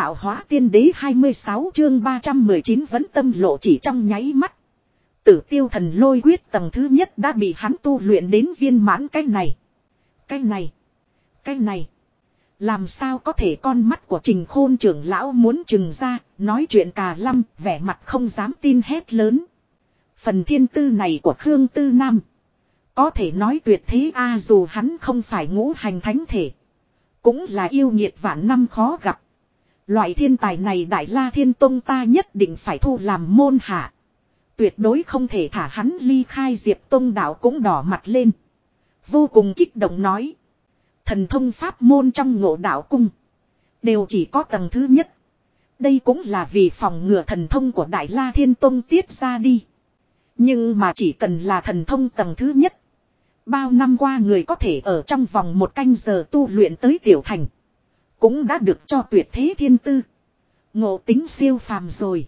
tạo hóa tiên đế 26 chương 319 vấn tâm lộ chỉ trong nháy mắt. Tử tiêu thần lôi quyết tầng thứ nhất đã bị hắn tu luyện đến viên mãn. Cái này. Làm sao có thể? Con mắt của Trình Khôn trưởng lão muốn trừng ra, nói chuyện cà lăm, vẻ mặt không dám tin hét lớn. Phần thiên tư này của Khương Tư Nam có thể nói tuyệt thế a, dù hắn không phải ngũ hành thánh thể, cũng là yêu nghiệt vạn năm khó gặp. Loại thiên tài này Đại La Thiên Tông ta nhất định phải thu làm môn hạ. Tuyệt đối không thể thả hắn ly khai. Diệp Tông đạo cũng đỏ mặt lên, vô cùng kích động nói. Thần thông pháp môn trong Ngộ Đạo Cung đều chỉ có tầng thứ nhất. Đây cũng là vì phòng ngừa thần thông của Đại La Thiên Tông tiết ra đi. Nhưng mà chỉ cần là thần thông tầng thứ nhất, bao năm qua người có thể ở trong vòng 1 canh giờ tu luyện tới tiểu thành, cũng đã được cho tuyệt thế thiên tư, ngộ tính siêu phàm rồi.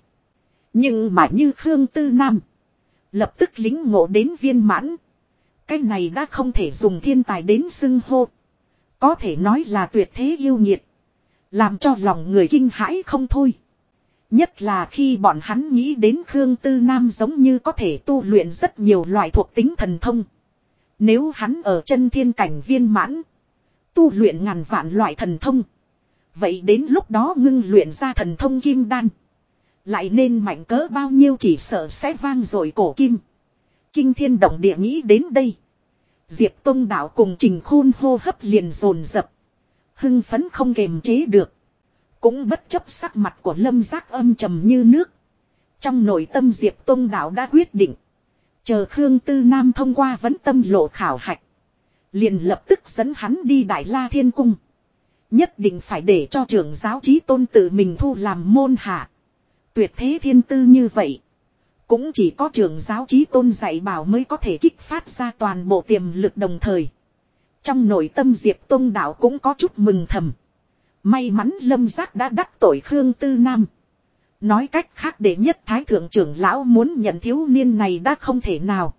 Nhưng mà như Khương Tư Nam lập tức lính ngộ đến viên mãn, cái này đã không thể dùng thiên tài đến xưng hô, có thể nói là tuyệt thế yêu nghiệt, làm cho lòng người kinh hãi không thôi. Nhất là khi bọn hắn nghĩ đến Khương Tư Nam giống như có thể tu luyện rất nhiều loại thuộc tính thần thông. Nếu hắn ở chân thiên cảnh viên mãn, tu luyện ngàn vạn loại thần thông, vậy đến lúc đó ngưng luyện ra thần thông kim đan, lại nên mạnh cỡ bao nhiêu, chỉ sợ sẽ vang dội cổ kim, kinh thiên động địa. Nghĩ đến đây, Diệp Tông đạo cùng Trình Khôn hô hấp liền dồn dập, hưng phấn không kềm chế được. Cũng bất chấp sắc mặt của Lâm Giác âm trầm như nước, trong nội tâm Diệp Tông đạo đã quyết định, chờ Khương Tư Nam thông qua vấn tâm lộ khảo hạch, liền lập tức dẫn hắn đi Đại La Thiên Cung. Nhất định phải để cho trưởng giáo Chí Tôn tự mình thu làm môn hạ. Tuyệt thế thiên tư như vậy, cũng chỉ có trưởng giáo Chí Tôn dạy bảo mới có thể kích phát ra toàn bộ tiềm lực. Đồng thời, trong nội tâm Diệp Tông đạo cũng có chút mừng thầm. May mắn Lâm Giác đã đắc tội Khương Tư Nam. Nói cách khác, đệ nhất thái thượng trưởng lão muốn nhận thiếu niên này đã không thể nào.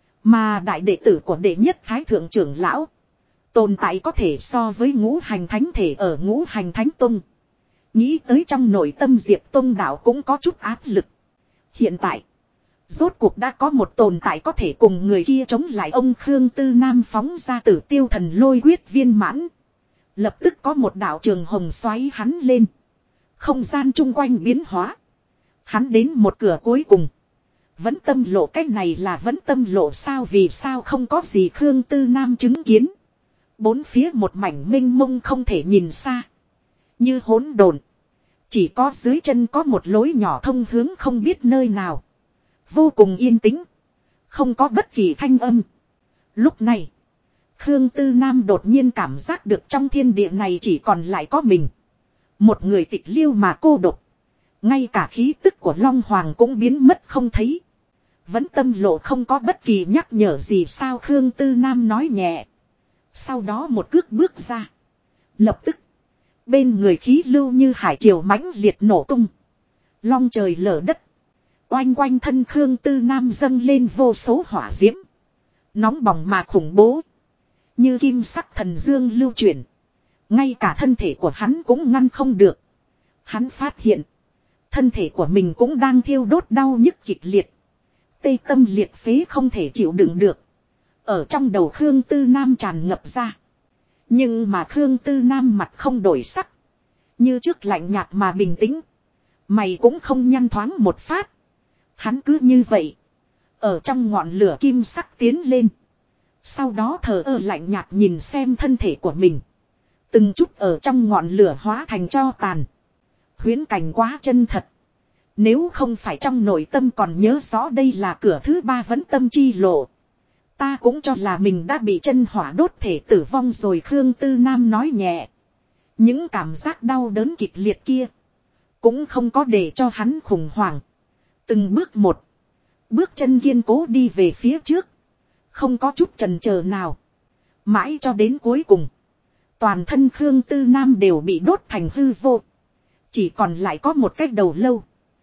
Mà đại đệ tử của đệ nhất thái thượng trưởng lão tồn tại có thể so với ngũ hành thánh thể ở ngũ hành thánh tông. Nghĩ tới trong nội tâm Diệp Tông đạo cũng có chút áp lực. Hiện tại, rốt cuộc đã có một tồn tại có thể cùng người kia chống lại. Ông Khương Tư Nam phóng ra Tử tiêu thần lôi quyết viên mãn. Lập tức có một đạo trường hồng xoáy hắn lên. Không gian chung quanh biến hóa. Hắn đến một cửa cuối cùng. Vấn tâm lộ, cách này là vấn tâm lộ sao? Vì sao không có gì Khương Tư Nam chứng kiến? Bốn phía một mảnh mênh mông không thể nhìn xa, như hỗn độn. Chỉ có dưới chân có một lối nhỏ thông hướng không biết nơi nào. Vô cùng yên tĩnh, không có bất kỳ thanh âm. Lúc này, Khương Tư Nam đột nhiên cảm giác được trong thiên địa này chỉ còn lại có mình. Một người tịch liêu mà cô độc. Ngay cả khí tức của Long Hoàng cũng biến mất không thấy. Vấn tâm lộ không có bất kỳ nhắc nhở gì sao? Khương Tư Nam nói nhẹ. Sau đó một cước bước ra. Lập tức, bên người khí lưu như hải triều mãnh liệt nổ tung. Long trời lở đất. Oanh quanh thân Khương Tư Nam dâng lên vô số hỏa diễm. Nóng bỏng mà khủng bố. Như kim sắc thần dương lưu chuyển. Ngay cả thân thể của hắn cũng ngăn không được. Hắn phát hiện, thân thể của mình cũng đang thiêu đốt đau nhức kịch liệt. Tê tâm liệt phế không thể chịu đựng được. Ở trong đầu Khương Tư Nam tràn ngập ra. Nhưng mà Khương Tư Nam mặt không đổi sắc. Như trước lạnh nhạt mà bình tĩnh. Mày cũng không nhăn thoáng một phát. Hắn cứ như vậy, ở trong ngọn lửa kim sắc tiến lên. Sau đó thờ ơ lạnh nhạt nhìn xem thân thể của mình. Từng chút ở trong ngọn lửa hóa thành tro tàn. Huyễn cảnh quá chân thật. Nếu không phải trong nội tâm còn nhớ rõ đây là cửa thứ 3 vấn tâm chi lộ, ta cũng cho là mình đã bị chân hỏa đốt thể tử vong rồi. Khương Tư Nam nói nhẹ. Những cảm giác đau đớn kịch liệt kia cũng không có để cho hắn khủng hoảng. Từng bước một, bước chân kiên cố đi về phía trước, không có chút chần chờ nào. Mãi cho đến cuối cùng, toàn thân Khương Tư Nam đều bị đốt thành hư vô. Chỉ còn lại có một cái đầu lâu,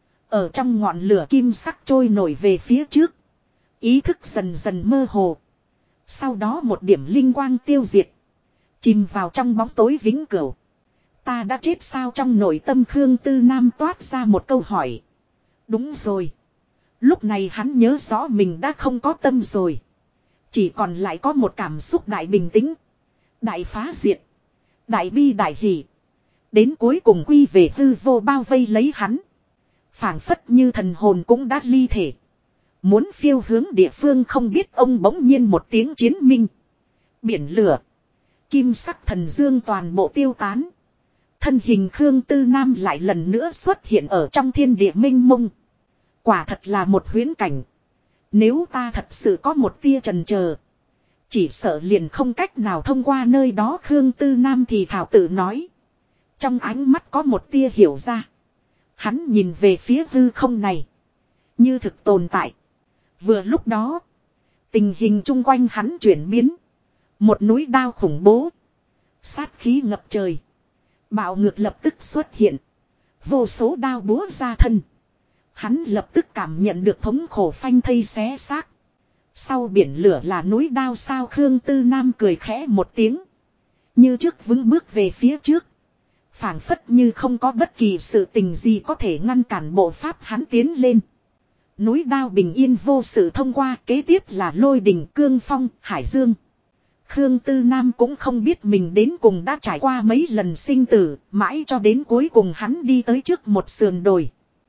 ở trong ngọn lửa kim sắc trôi nổi về phía trước. Ý thức dần dần mơ hồ. Sau đó một điểm linh quang tiêu diệt, chìm vào trong bóng tối vĩnh cửu. Ta đã chết sao, trong nội tâm Khương Tư Nam toát ra một câu hỏi. Đúng rồi. Lúc này hắn nhớ rõ mình đã không có tâm rồi. Chỉ còn lại có một cảm xúc đại bình tĩnh. Đại phá diệt. Đại bi đại hỷ. Đến cuối cùng quy về hư vô bao vây lấy hắn. Phảng phất như thần hồn cũng đã ly thể. Muốn phiêu hướng địa phương không biết, ông bỗng nhiên một tiếng chiến minh. Biển lửa. Kim sắc thần dương toàn bộ tiêu tán. Thân hình Khương Tư Nam lại lần nữa xuất hiện ở trong thiên địa minh mông. Quả thật là một huyễn cảnh. Nếu ta thật sự có một tia chần chờ, chỉ sợ liền không cách nào thông qua nơi đó. Khương Tư Nam thì thảo tự nói. Trong ánh mắt có một tia hiểu ra. Hắn nhìn về phía hư không này. Như thực tồn tại. Vừa lúc đó, tình hình chung quanh hắn chuyển biến. Một núi đao khủng bố. Sát khí ngập trời. Bạo ngược lập tức xuất hiện. Vô số đao búa ra thân. Hắn lập tức cảm nhận được thống khổ phanh thây xé xác. Sau biển lửa là núi đao sao? Khương Tư Nam cười khẽ một tiếng. Như trước vững bước về phía trước. Phảng phất như không có bất kỳ sự tình gì có thể ngăn cản bộ pháp hắn tiến lên. Núi đao bình yên vô sự thông qua, kế tiếp là lôi đình, cương phong, hải dương. Khương Tư Nam cũng không biết mình đến cùng đã trải qua mấy lần sinh tử, mãi cho đến cuối cùng hắn đi tới trước một sườn đồi.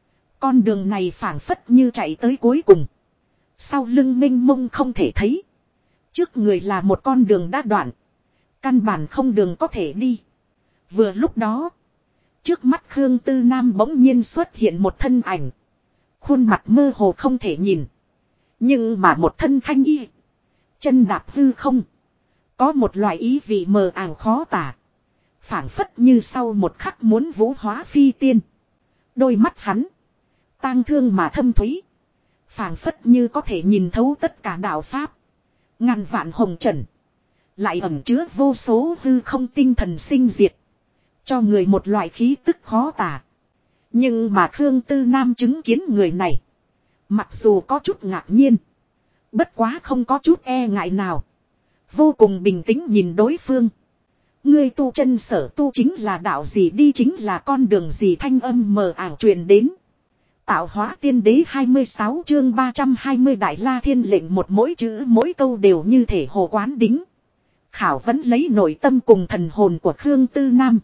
Con đường này phảng phất như chạy tới cuối cùng. Sau lưng mênh mông không thể thấy. Trước người là một con đường đã đoạn. Căn bản không đường có thể đi. Vừa lúc đó, trước mắt Khương Tư Nam bỗng nhiên xuất hiện một thân ảnh. Khuôn mặt mơ hồ không thể nhìn. Nhưng mà một thân thanh y. Chân đạp hư không. Có một loại ý vị mờ ảo khó tả. Phảng phất như sau một khắc muốn vũ hóa phi tiên. Đôi mắt hắn tang thương mà thâm thúy. Phảng phất như có thể nhìn thấu tất cả đạo pháp. Ngàn vạn hồng trần. Lại ẩn chứa vô số hư không tinh thần sinh diệt. Cho người một loại khí tức khó tả. Nhưng mà Khương Tư Nam chứng kiến người này. Mặc dù có chút ngạc nhiên. Bất quá không có chút e ngại nào. Vô cùng bình tĩnh nhìn đối phương. Ngươi tu chân sở tu chính là đạo gì, đi chính là con đường gì? Thanh âm mờ ảo truyền đến. Tạo hóa tiên đế 26 chương 320 Đại La Thiên lệnh, một mỗi chữ mỗi câu đều như thể hồ quán đính. Khảo vấn lấy nội tâm cùng thần hồn của Khương Tư Nam.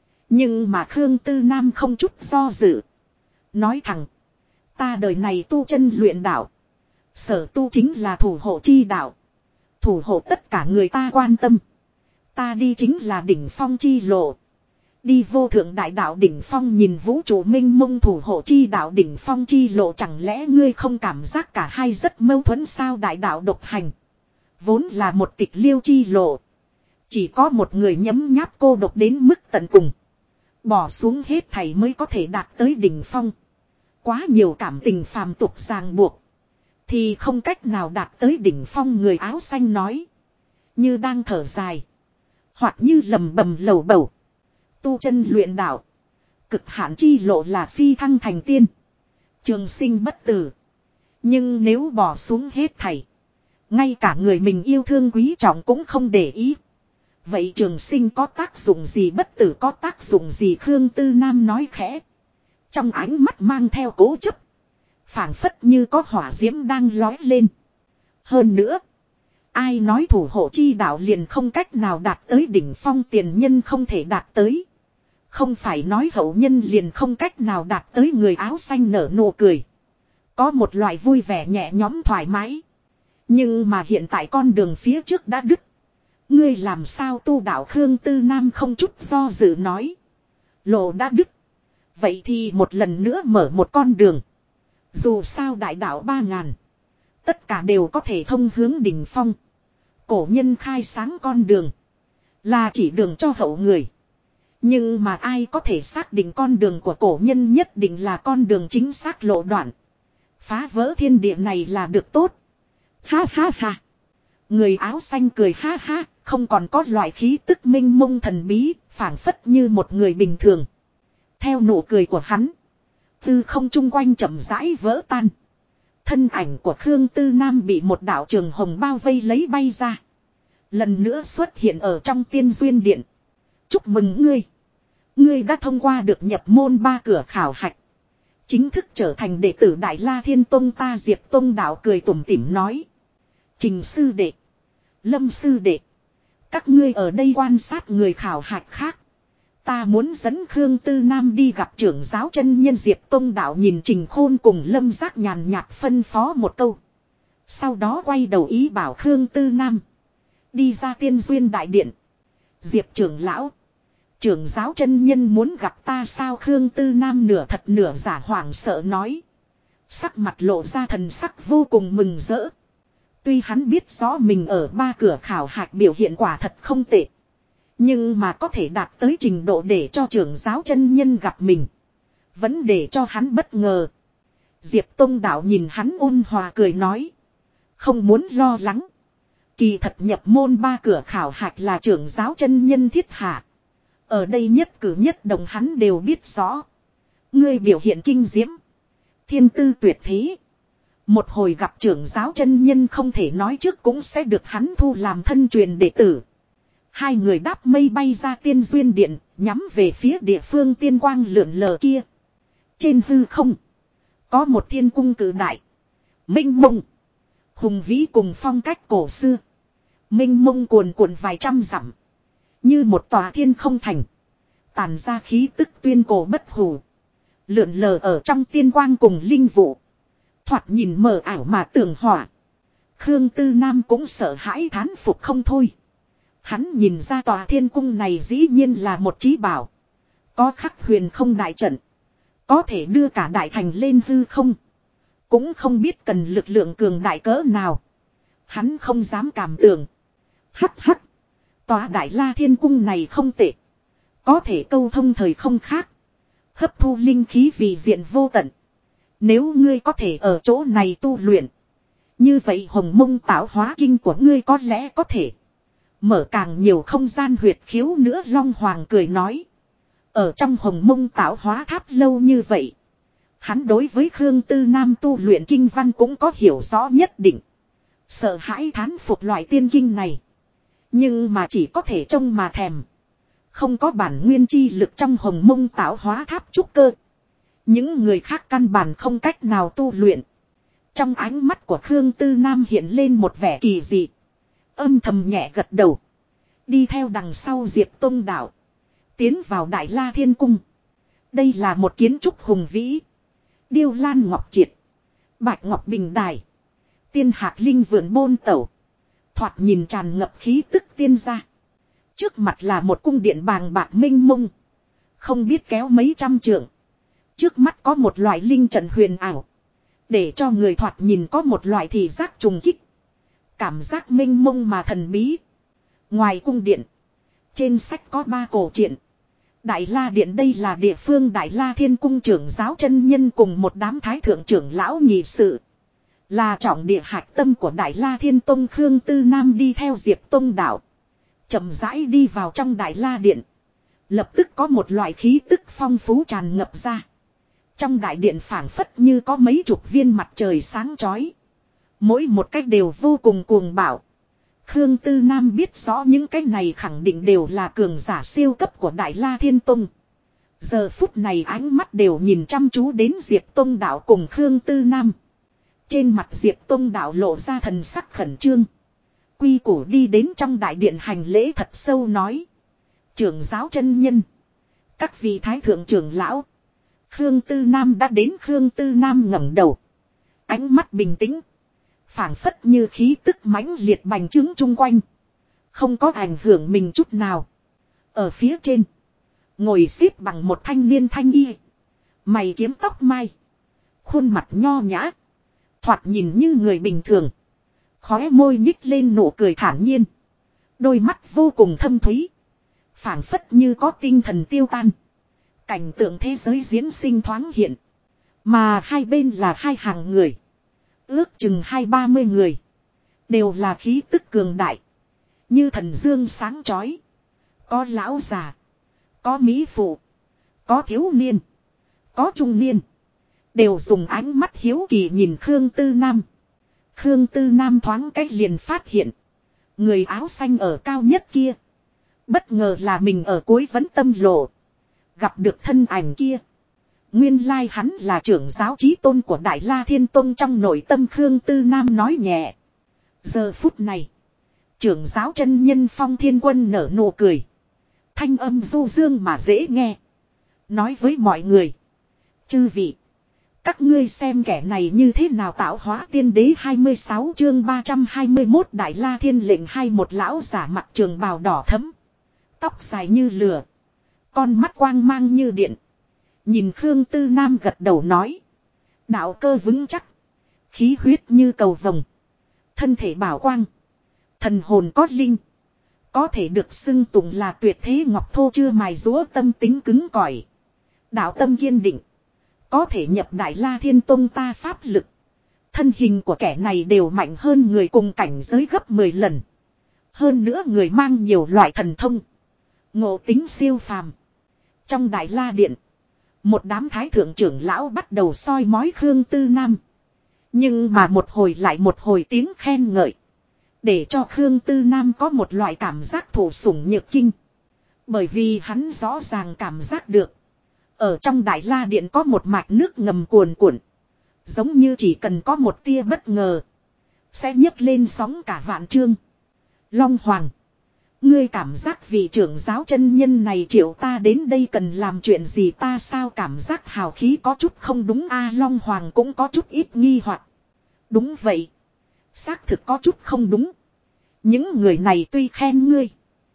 Nhưng mà Khương Tư Nam không chút do dự. Nói thẳng. Ta đời này tu chân luyện đạo. Sở tu chính là thủ hộ chi đạo. Thủ hộ tất cả người ta quan tâm. Ta đi chính là đỉnh phong chi lộ. Đi vô thượng đại đạo đỉnh phong, nhìn vũ trụ minh mông, thủ hộ chi đạo đỉnh phong chi lộ. Chẳng lẽ ngươi không cảm giác cả hai rất mâu thuẫn sao? Đại đạo độc hành vốn là một tịch liêu chi lộ. Chỉ có một người nhấm nháp cô độc đến mức tận cùng. Bỏ xuống hết thảy mới có thể đạt tới đỉnh phong. Quá nhiều cảm tình phàm tục ràng buộc thì không cách nào đạt tới đỉnh phong. Người áo xanh nói. Như đang thở dài. Hoặc như lầm bầm lầu bầu. Tu chân luyện đạo. Cực hạn chi lộ là phi thăng thành tiên. Trường sinh bất tử. Nhưng nếu bỏ xuống hết thảy. Ngay cả người mình yêu thương quý trọng cũng không để ý. Vậy trường sinh có tác dụng gì, bất tử có tác dụng gì? Khương Tư Nam nói khẽ. Trong ánh mắt mang theo cố chấp. Phảng phất như có hỏa diễm đang lói lên. Hơn nữa. Ai nói thủ hộ chi đạo liền không cách nào đạt tới đỉnh phong? Tiền nhân không thể đạt tới. Không phải nói hậu nhân liền không cách nào đạt tới. Người áo xanh nở nụ cười. Có một loại vui vẻ nhẹ nhõm thoải mái. Nhưng mà hiện tại con đường phía trước đã đứt. Ngươi làm sao tu đạo? Khương Tư Nam không chút do dự nói. Lộ đã đứt. Vậy thì một lần nữa mở một con đường. Dù sao đại đạo 3000. Tất cả đều có thể thông hướng đỉnh phong. Cổ nhân khai sáng con đường. Là chỉ đường cho hậu người. Nhưng mà ai có thể xác định con đường của cổ nhân nhất định là con đường chính xác lộ đoạn. Phá vỡ thiên địa này là được tốt. Ha ha ha. Người áo xanh cười ha ha. Không còn có loại khí tức minh mông thần bí. Phảng phất như một người bình thường. Theo nụ cười của hắn. Tư không chung quanh chậm rãi vỡ tan. Thân ảnh của Khương Tư Nam bị một đạo trường hồng bao vây lấy bay ra. Lần nữa xuất hiện ở trong tiên duyên điện. Chúc mừng ngươi. Ngươi đã thông qua được nhập môn 3 cửa khảo hạch. Chính thức trở thành đệ tử Đại La Thiên Tông ta Diệp Tông đạo cười tủm tỉm nói. Trình sư đệ. Lâm sư đệ. Các ngươi ở đây quan sát người khảo hạch khác. Ta muốn dẫn Khương Tư Nam đi gặp trưởng giáo chân nhân Diệp Tông đạo nhìn Trình Khôn cùng Lâm Giác nhàn nhạt phân phó một câu. Sau đó quay đầu ý bảo Khương Tư Nam. Đi ra tiên duyên đại điện. Diệp trưởng lão. Trưởng giáo chân nhân muốn gặp ta sao Khương Tư Nam nửa thật nửa giả hoảng sợ nói. Sắc mặt lộ ra thần sắc vô cùng mừng rỡ. Tuy hắn biết rõ mình ở 3 cửa khảo hạch biểu hiện quả thật không tệ. Nhưng mà có thể đạt tới trình độ để cho trưởng giáo chân nhân gặp mình. Vẫn để cho hắn bất ngờ. Diệp Tông đạo nhìn hắn ôn hòa cười nói. Không muốn lo lắng. Kỳ thật nhập môn 3 cửa khảo hạch là trưởng giáo chân nhân thiết hạ. Ở đây nhất cử nhất động hắn đều biết rõ. Ngươi biểu hiện kinh diễm. Thiên tư tuyệt thế. Một hồi gặp trưởng giáo chân nhân không thể nói trước cũng sẽ được hắn thu làm thân truyền đệ tử. Hai người đáp mây bay ra tiên duyên điện, nhắm về phía địa phương tiên quang lượn lờ kia. Trên hư không, có một thiên cung cử đại. Minh mông, hùng vĩ cùng phong cách cổ xưa. Minh mông cuồn cuộn vài trăm dặm. Như một tòa thiên không thành. Tàn ra khí tức tuyên cổ bất hủ. Lượn lờ ở trong tiên quang cùng linh vụ. Thoạt nhìn mờ ảo mà tường hỏa. Khương Tư Nam cũng sợ hãi thán phục không thôi. Hắn nhìn ra tòa thiên cung này dĩ nhiên là một chí bảo. Có khắc huyền không đại trận. Có thể đưa cả đại thành lên hư không. Cũng không biết cần lực lượng cường đại cỡ nào. Hắn không dám cảm tưởng. Hắc hắc. Tòa Đại La Thiên Cung này không tệ. Có thể câu thông thời không khác. Hấp thu linh khí vì diện vô tận. Nếu ngươi có thể ở chỗ này tu luyện. Như vậy hồng mông tạo hóa kinh của ngươi có lẽ có thể. Mở càng nhiều không gian huyệt khiếu nữa Long Hoàng cười nói. Ở trong hồng mông tạo hóa tháp lâu như vậy. Hắn đối với Khương Tư Nam tu luyện kinh văn cũng có hiểu rõ nhất định. Sợ hãi thán phục loại tiên kinh này. Nhưng mà chỉ có thể trông mà thèm. Không có bản nguyên chi lực trong hồng mông tạo hóa tháp trúc cơ. Những người khác căn bản không cách nào tu luyện. Trong ánh mắt của Khương Tư Nam hiện lên một vẻ kỳ dị. Âm thầm nhẹ gật đầu. Đi theo đằng sau Diệp Tông đạo. Tiến vào Đại La Thiên Cung. Đây là một kiến trúc hùng vĩ. Điêu lan ngọc triệt. Bạch ngọc bình đài. Tiên hạc linh vườn bôn tẩu. Thoạt nhìn tràn ngập khí tức tiên gia. Trước mặt là một cung điện bàng bạc minh mông. Không biết kéo mấy trăm trượng. Trước mắt có một loại linh trận huyền ảo. Để cho người thoạt nhìn có một loại thị giác trùng kích. Cảm giác minh mông mà thần bí. Ngoài cung điện. Trên sách có 3 cổ truyện. Đại La Điện đây là địa phương Đại La Thiên Cung trưởng giáo chân nhân cùng một đám thái thượng trưởng lão nhị sự. Là trọng địa hạch tâm của Đại La Thiên Tông Khương Tư Nam đi theo Diệp Tông đạo. Chậm rãi đi vào trong Đại La Điện. Lập tức có một loại khí tức phong phú tràn ngập ra. Trong đại điện phảng phất như có mấy chục viên mặt trời sáng chói. Mỗi một cách đều vô cùng cuồng bạo. Khương Tư Nam biết rõ những cái này khẳng định đều là cường giả siêu cấp của Đại La Thiên Tông. Giờ phút này ánh mắt đều nhìn chăm chú đến Diệp Tông đạo cùng Khương Tư Nam. Trên mặt Diệp Tông đạo lộ ra thần sắc khẩn trương. Quy củ đi đến trong đại điện hành lễ thật sâu nói. Trưởng giáo chân nhân. Các vị thái thượng trưởng lão. Khương Tư Nam đã đến. Khương Tư Nam ngẩng đầu. Ánh mắt bình tĩnh. Phảng phất như khí tức mãnh liệt bành trướng chung quanh. Không có ảnh hưởng mình chút nào. Ở phía trên. Ngồi xếp bằng một thanh niên thanh y. Mày kiếm tóc mai. Khuôn mặt nho nhã. Thoạt nhìn như người bình thường. Khóe môi nhích lên nụ cười thản nhiên. Đôi mắt vô cùng thâm thúy. Phảng phất như có tinh thần tiêu tan. Cảnh tượng thế giới diễn sinh thoáng hiện. Mà hai bên là 2 hàng người. Ước chừng 20-30 người. Đều là khí tức cường đại. Như thần dương sáng chói. Có lão già. Có mỹ phụ. Có thiếu niên. Có trung niên. Đều dùng ánh mắt hiếu kỳ nhìn Khương Tư Nam. Khương Tư Nam thoáng cách liền phát hiện. Người áo xanh ở cao nhất kia. Bất ngờ là mình ở cuối vấn tâm lộ. Gặp được thân ảnh kia. Nguyên lai hắn là trưởng giáo chí tôn của Đại La Thiên Tông trong nội tâm Khương Tư Nam nói nhẹ. Giờ phút này. Trưởng giáo chân nhân Phong Thiên Quân nở nụ cười. Thanh âm du dương mà dễ nghe. Nói với mọi người. Chư vị. Các ngươi xem kẻ này như thế nào tạo hóa tiên đế 26 chương 321 Đại La Thiên lệnh hai một lão giả mặc trường bào đỏ thẫm. Tóc dài như lửa. Con mắt quang mang như điện. Nhìn Khương Tư Nam gật đầu nói. Đạo cơ vững chắc. Khí huyết như cầu vồng. Thân thể bảo quang. Thần hồn có linh. Có thể được xưng tụng là tuyệt thế ngọc thô chưa mài rũa tâm tính cứng cỏi. Đạo tâm kiên định. Có thể nhập Đại La Thiên Tông ta pháp lực. Thân hình của kẻ này đều mạnh hơn người cùng cảnh giới gấp 10 lần. Hơn nữa người mang nhiều loại thần thông. Ngộ tính siêu phàm. Trong Đại La Điện. Một đám thái thượng trưởng lão bắt đầu soi mói Khương Tư Nam. Nhưng mà một hồi lại một hồi tiếng khen ngợi. Để cho Khương Tư Nam có một loại cảm giác thụ sủng nhược kinh. Bởi vì hắn rõ ràng cảm giác được. Ở trong Đại La Điện có một mạch nước ngầm cuồn cuộn. Giống như chỉ cần có một tia bất ngờ. Sẽ nhấc lên sóng cả vạn trương. Long Hoàng. Ngươi cảm giác vị trưởng giáo chân nhân này triệu ta đến đây cần làm chuyện gì ta sao cảm giác hào khí có chút không đúng a Long Hoàng cũng có chút ít nghi hoặc. Đúng vậy. Xác thực có chút không đúng. Những người này tuy khen ngươi.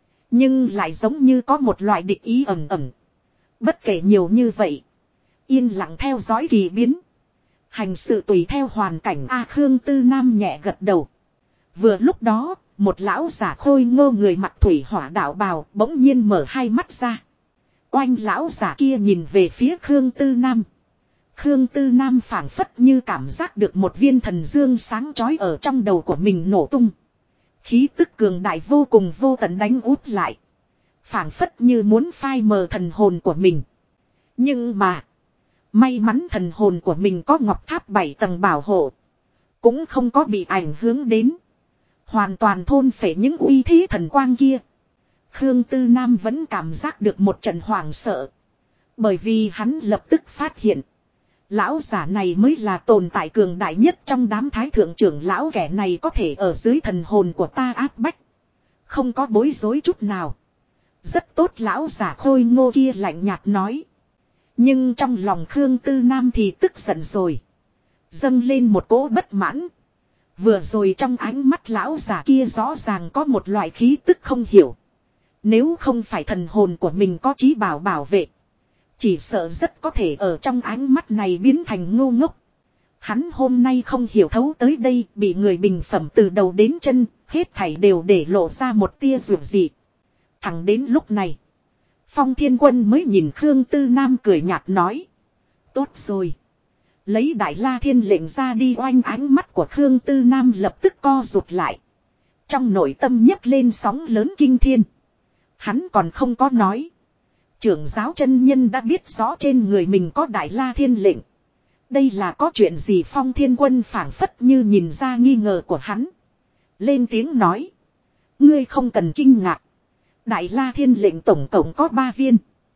Nhưng lại giống như có một loại địch ý ẩn ẩn. Bất kể nhiều như vậy. Yên lặng theo dõi kỳ biến. Hành sự tùy theo hoàn cảnh A Khương Tư Nam nhẹ gật đầu. Vừa lúc đó, một lão giả khôi ngô người mặc thủy hỏa đạo bào bỗng nhiên mở hai mắt ra. Oanh lão giả kia nhìn về phía Khương Tư Nam. Khương Tư Nam phảng phất như cảm giác được một viên thần dương sáng chói ở trong đầu của mình nổ tung. Khí tức cường đại vô cùng vô tận đánh út lại. Phảng phất như muốn phai mờ thần hồn của mình. Nhưng mà. May mắn thần hồn của mình có ngọc tháp 7 tầng bảo hộ. Cũng không có bị ảnh hưởng đến. Hoàn toàn thôn phệ những uy thế thần quang kia. Khương Tư Nam vẫn cảm giác được một trận hoảng sợ. Bởi vì hắn lập tức phát hiện. Lão giả này mới là tồn tại cường đại nhất trong đám thái thượng trưởng lão kẻ này có thể ở dưới thần hồn của ta áp bách. Không có bối rối chút nào. Rất tốt lão giả khôi ngô kia lạnh nhạt nói. Nhưng trong lòng Khương Tư Nam thì tức giận rồi. Dâng lên một cỗ bất mãn. Vừa rồi trong ánh mắt lão giả kia rõ ràng có một loại khí tức không hiểu. Nếu không phải thần hồn của mình có trí bảo bảo vệ. Chỉ sợ rất có thể ở trong ánh mắt này biến thành ngu ngốc. Hắn hôm nay không hiểu thấu tới đây bị người bình phẩm từ đầu đến chân. Hết thảy đều để lộ ra một tia dù gì. Thẳng đến lúc này. Phong Thiên Quân mới nhìn Khương Tư Nam cười nhạt nói. Tốt rồi. Lấy Đại La Thiên lệnh ra đi oanh ánh mắt của Khương Tư Nam lập tức co rụt lại. Trong nội tâm nhấc lên sóng lớn kinh thiên. Hắn còn không có nói. Trưởng giáo chân nhân đã biết rõ trên người mình có Đại La Thiên lệnh. Đây là có chuyện gì Phong Thiên Quân phảng phất như nhìn ra nghi ngờ của hắn. Lên tiếng nói. Ngươi không cần kinh ngạc. Đại La Thiên lệnh tổng cộng có 3 viên.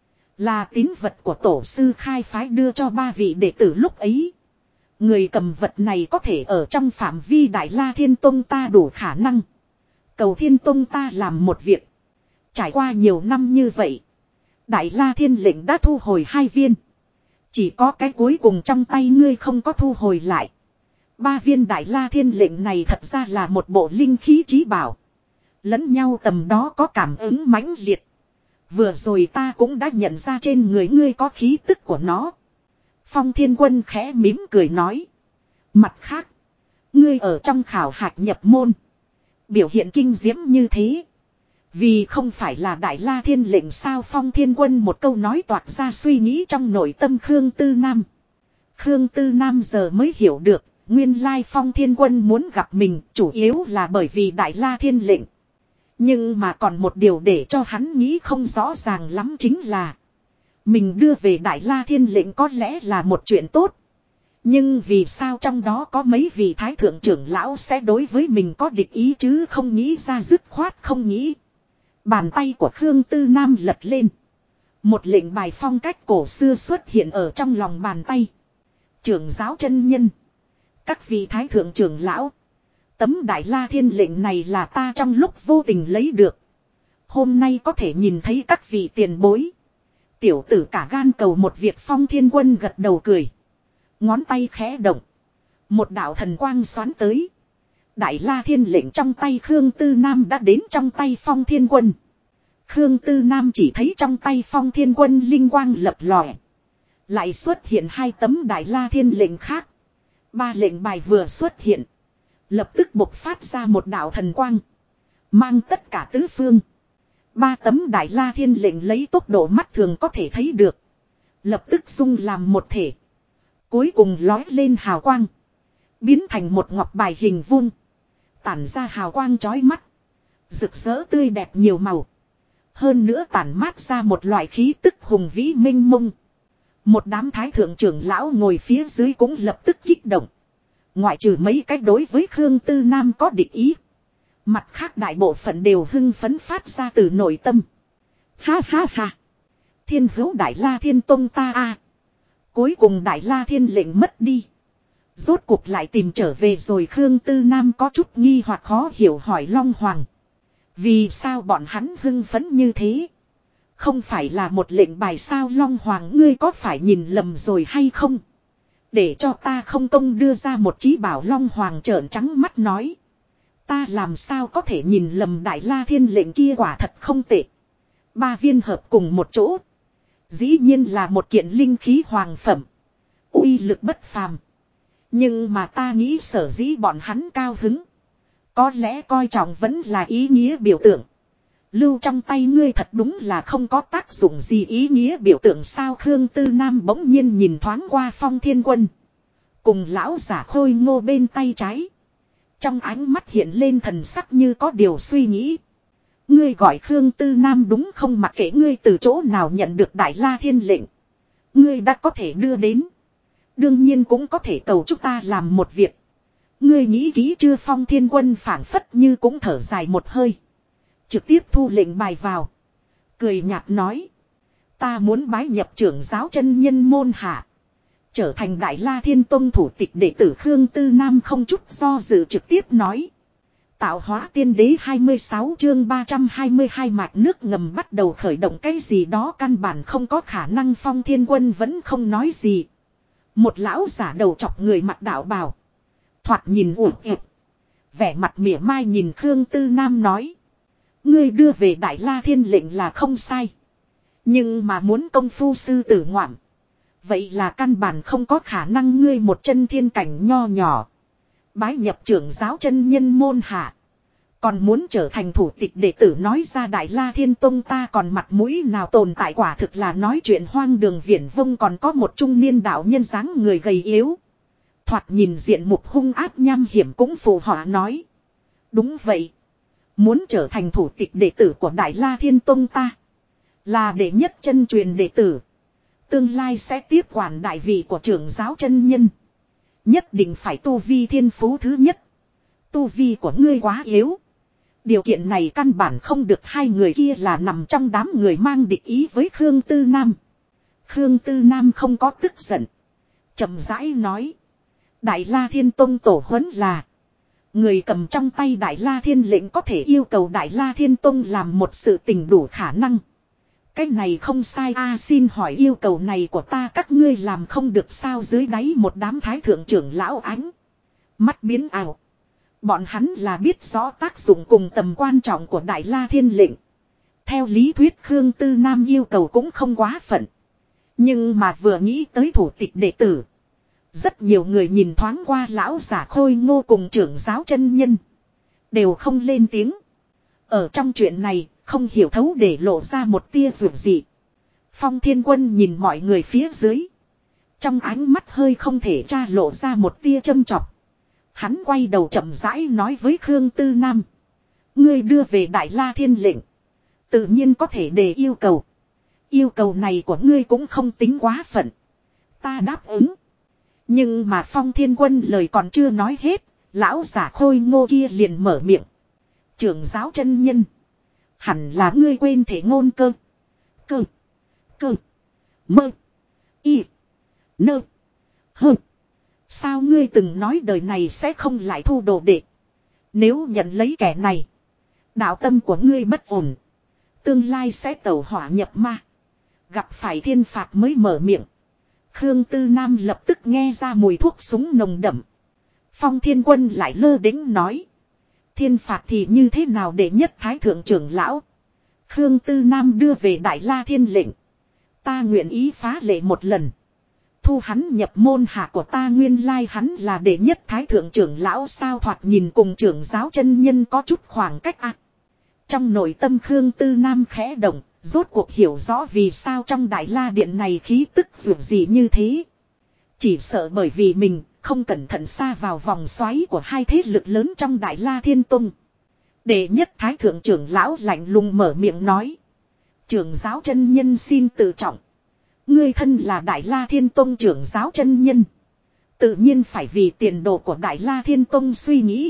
Là tín vật của tổ sư khai phái đưa cho 3 vị đệ tử lúc ấy. Người cầm vật này có thể ở trong phạm vi Đại La Thiên Tông ta đủ khả năng. Cầu Thiên Tông ta làm một việc. Trải qua nhiều năm như vậy. Đại La Thiên lệnh đã thu hồi 2 viên. Chỉ có cái cuối cùng trong tay ngươi không có thu hồi lại. 3 viên Đại La Thiên lệnh này thật ra là một bộ linh khí trí bảo. Lẫn nhau tầm đó có cảm ứng mãnh liệt. Vừa rồi ta cũng đã nhận ra trên người ngươi có khí tức của nó. Phong Thiên Quân khẽ mỉm cười nói. Mặt khác. Ngươi ở trong khảo hạch nhập môn. Biểu hiện kinh diễm như thế. Vì không phải là Đại La Thiên lệnh sao Phong Thiên Quân một câu nói toạc ra suy nghĩ trong nội tâm Khương Tư Nam. Khương Tư Nam giờ mới hiểu được. Nguyên lai Phong Thiên Quân muốn gặp mình chủ yếu là bởi vì Đại La Thiên lệnh. Nhưng mà còn một điều để cho hắn nghĩ không rõ ràng lắm chính là. Mình đưa về Đại La Thiên lệnh có lẽ là một chuyện tốt. Nhưng vì sao trong đó có mấy vị thái thượng trưởng lão sẽ đối với mình có địch ý chứ không nghĩ ra dứt khoát không nghĩ. Bàn tay của Khương Tư Nam lật lên. Một lệnh bài phong cách cổ xưa xuất hiện ở trong lòng bàn tay. Trưởng giáo chân nhân. Các vị thái thượng trưởng lão. Tấm Đại La Thiên lệnh này là ta trong lúc vô tình lấy được. Hôm nay có thể nhìn thấy các vị tiền bối. Tiểu tử cả gan cầu một việc. Phong Thiên Quân gật đầu cười. Ngón tay khẽ động. Một đạo thần quang xoắn tới. Đại La Thiên lệnh trong tay Khương Tư Nam đã đến trong tay Phong Thiên Quân. Khương Tư Nam chỉ thấy trong tay Phong Thiên Quân linh quang lập lòe. Lại xuất hiện hai tấm Đại La Thiên lệnh khác. Ba lệnh bài vừa xuất hiện. Lập tức bộc phát ra một đạo thần quang. Mang tất cả tứ phương. Ba tấm Đại La Thiên lệnh lấy tốc độ mắt thường có thể thấy được. Lập tức xung làm một thể. Cuối cùng lói lên hào quang. Biến thành một ngọc bài hình vuông. Tản ra hào quang chói mắt. Rực rỡ tươi đẹp nhiều màu. Hơn nữa tản mát ra một loại khí tức hùng vĩ minh mông. Một đám thái thượng trưởng lão ngồi phía dưới cũng lập tức kích động. Ngoại trừ mấy cách đối với Khương Tư Nam có địch ý. Mặt khác đại bộ phận đều hưng phấn phát ra từ nội tâm. Ha ha ha. Thiên hữu Đại La Thiên Tông ta a. Cuối cùng Đại La Thiên lệnh mất đi. Rốt cuộc lại tìm trở về rồi. Khương Tư Nam có chút nghi hoặc khó hiểu hỏi Long Hoàng. Vì sao bọn hắn hưng phấn như thế? Không phải là một lệnh bài sao? Long Hoàng ngươi có phải nhìn lầm rồi hay không? Để cho ta không công đưa ra một chí bảo. Long Hoàng trợn trắng mắt nói. Ta làm sao có thể nhìn lầm. Đại La Thiên lệnh kia quả thật không tệ. Ba viên hợp cùng một chỗ. Dĩ nhiên là một kiện linh khí hoàng phẩm. Uy lực bất phàm. Nhưng mà ta nghĩ sở dĩ bọn hắn cao hứng. Có lẽ coi trọng vẫn là ý nghĩa biểu tượng. Lưu trong tay ngươi thật đúng là không có tác dụng gì. Ý nghĩa biểu tượng sao? Khương Tư Nam bỗng nhiên nhìn thoáng qua Phong Thiên Quân. Cùng lão giả Khôi Ngô bên tay trái. Trong ánh mắt hiện lên thần sắc như có điều suy nghĩ. Ngươi gọi Khương Tư Nam đúng không? Mặc kệ ngươi từ chỗ nào nhận được Đại La Thiên lệnh. Ngươi đã có thể đưa đến. Đương nhiên cũng có thể cầu chúng ta làm một việc. Ngươi nghĩ kỹ chưa? Phong Thiên Quân phảng phất như cũng thở dài một hơi. Trực tiếp thu lệnh bài vào. Cười nhạt nói. Ta muốn bái nhập trưởng giáo chân nhân môn hạ. Trở thành Đại La Thiên Tông thủ tịch đệ tử. Khương Tư Nam không chút do dự trực tiếp nói. Tạo hóa tiên đế 26 chương 322 mạch nước ngầm bắt đầu khởi động. Cái gì đó căn bản không có khả năng. Phong Thiên Quân vẫn không nói gì. Một lão giả đầu chọc người mặc đạo bào. Thoạt nhìn uổng ịp. Vẻ mặt mỉa mai nhìn Khương Tư Nam nói. Ngươi đưa về Đại La Thiên lệnh là không sai. Nhưng mà muốn công phu sư tử ngoạm. Vậy là căn bản không có khả năng. Ngươi một chân thiên cảnh nho nhỏ. Bái nhập trưởng giáo chân nhân môn hạ. Còn muốn trở thành thủ tịch đệ tử. Nói ra Đại La Thiên Tông ta còn mặt mũi nào tồn tại? Quả thực là nói chuyện hoang đường viển vông. Còn có một trung niên đạo nhân dáng người gầy yếu. Thoạt nhìn diện mục hung ác nham hiểm cũng phù họa nói. Đúng vậy. Muốn trở thành thủ tịch đệ tử của Đại La Thiên Tông ta. Là đệ nhất chân truyền đệ tử. Tương lai sẽ tiếp quản đại vị của trưởng giáo chân nhân. Nhất định phải tu vi thiên phú thứ nhất. Tu vi của ngươi quá yếu. Điều kiện này căn bản không được. Hai người kia là nằm trong đám người mang địch ý với Khương Tư Nam. Khương Tư Nam không có tức giận. Chậm rãi nói. Đại La Thiên Tông tổ huấn là. Người cầm trong tay Đại La Thiên lệnh có thể yêu cầu Đại La Thiên Tông làm một sự tình đủ khả năng. Cái này không sai a. Xin hỏi yêu cầu này của ta các ngươi làm không được sao? Dưới đáy một đám thái thượng trưởng lão ánh. Mắt biến ảo. Bọn hắn là biết rõ tác dụng cùng tầm quan trọng của Đại La Thiên lệnh. Theo lý thuyết Khương Tư Nam yêu cầu cũng không quá phận. Nhưng mà vừa nghĩ tới thủ tịch đệ tử. Rất nhiều người nhìn thoáng qua lão giả Khôi Ngô cùng trưởng giáo chân nhân. Đều không lên tiếng. Ở trong chuyện này, không hiểu thấu để lộ ra một tia dù gì. Phong Thiên Quân nhìn mọi người phía dưới. Trong ánh mắt hơi không thể tra lộ ra một tia châm chọc. Hắn quay đầu chậm rãi nói với Khương Tư Nam. Ngươi đưa về Đại La Thiên lệnh. Tự nhiên có thể đề yêu cầu. Yêu cầu này của ngươi cũng không tính quá phận. Ta đáp ứng. Nhưng mà Phong Thiên Quân lời còn chưa nói hết. Lão giả Khôi Ngô kia liền mở miệng. Trưởng giáo chân nhân. Hẳn là ngươi quên thể ngôn cơ. Cơ. Mơ. Y. Nơ. Hơ. Sao ngươi từng nói đời này sẽ không lại thu đồ đệ? Nếu nhận lấy kẻ này, đạo tâm của ngươi bất ổn, tương lai sẽ tẩu hỏa nhập ma, gặp phải thiên phạt mới mở miệng. Khương Tư Nam lập tức nghe ra mùi thuốc súng nồng đậm. Phong Thiên Quân lại lơ đễnh nói. Thiên phạt thì như thế nào để nhất thái thượng trưởng lão? Khương Tư Nam đưa về Đại La Thiên lệnh. Ta nguyện ý phá lệ một lần. Thu hắn nhập môn hạ của ta, nguyên lai hắn là đệ nhất thái thượng trưởng lão sao, thoạt nhìn cùng trưởng giáo chân nhân có chút khoảng cách ạ. Trong nội tâm Khương Tư Nam khẽ động, rốt cuộc hiểu rõ vì sao trong Đại La Điện này khí tức dường gì như thế. Chỉ sợ bởi vì mình không cẩn thận xa vào vòng xoáy của hai thế lực lớn trong Đại La Thiên Tông. Đệ nhất thái thượng trưởng lão lạnh lùng mở miệng nói. Trưởng giáo chân nhân xin tự trọng. Ngươi thân là Đại La Thiên Tông trưởng giáo chân nhân, tự nhiên phải vì tiền đồ của Đại La Thiên Tông suy nghĩ.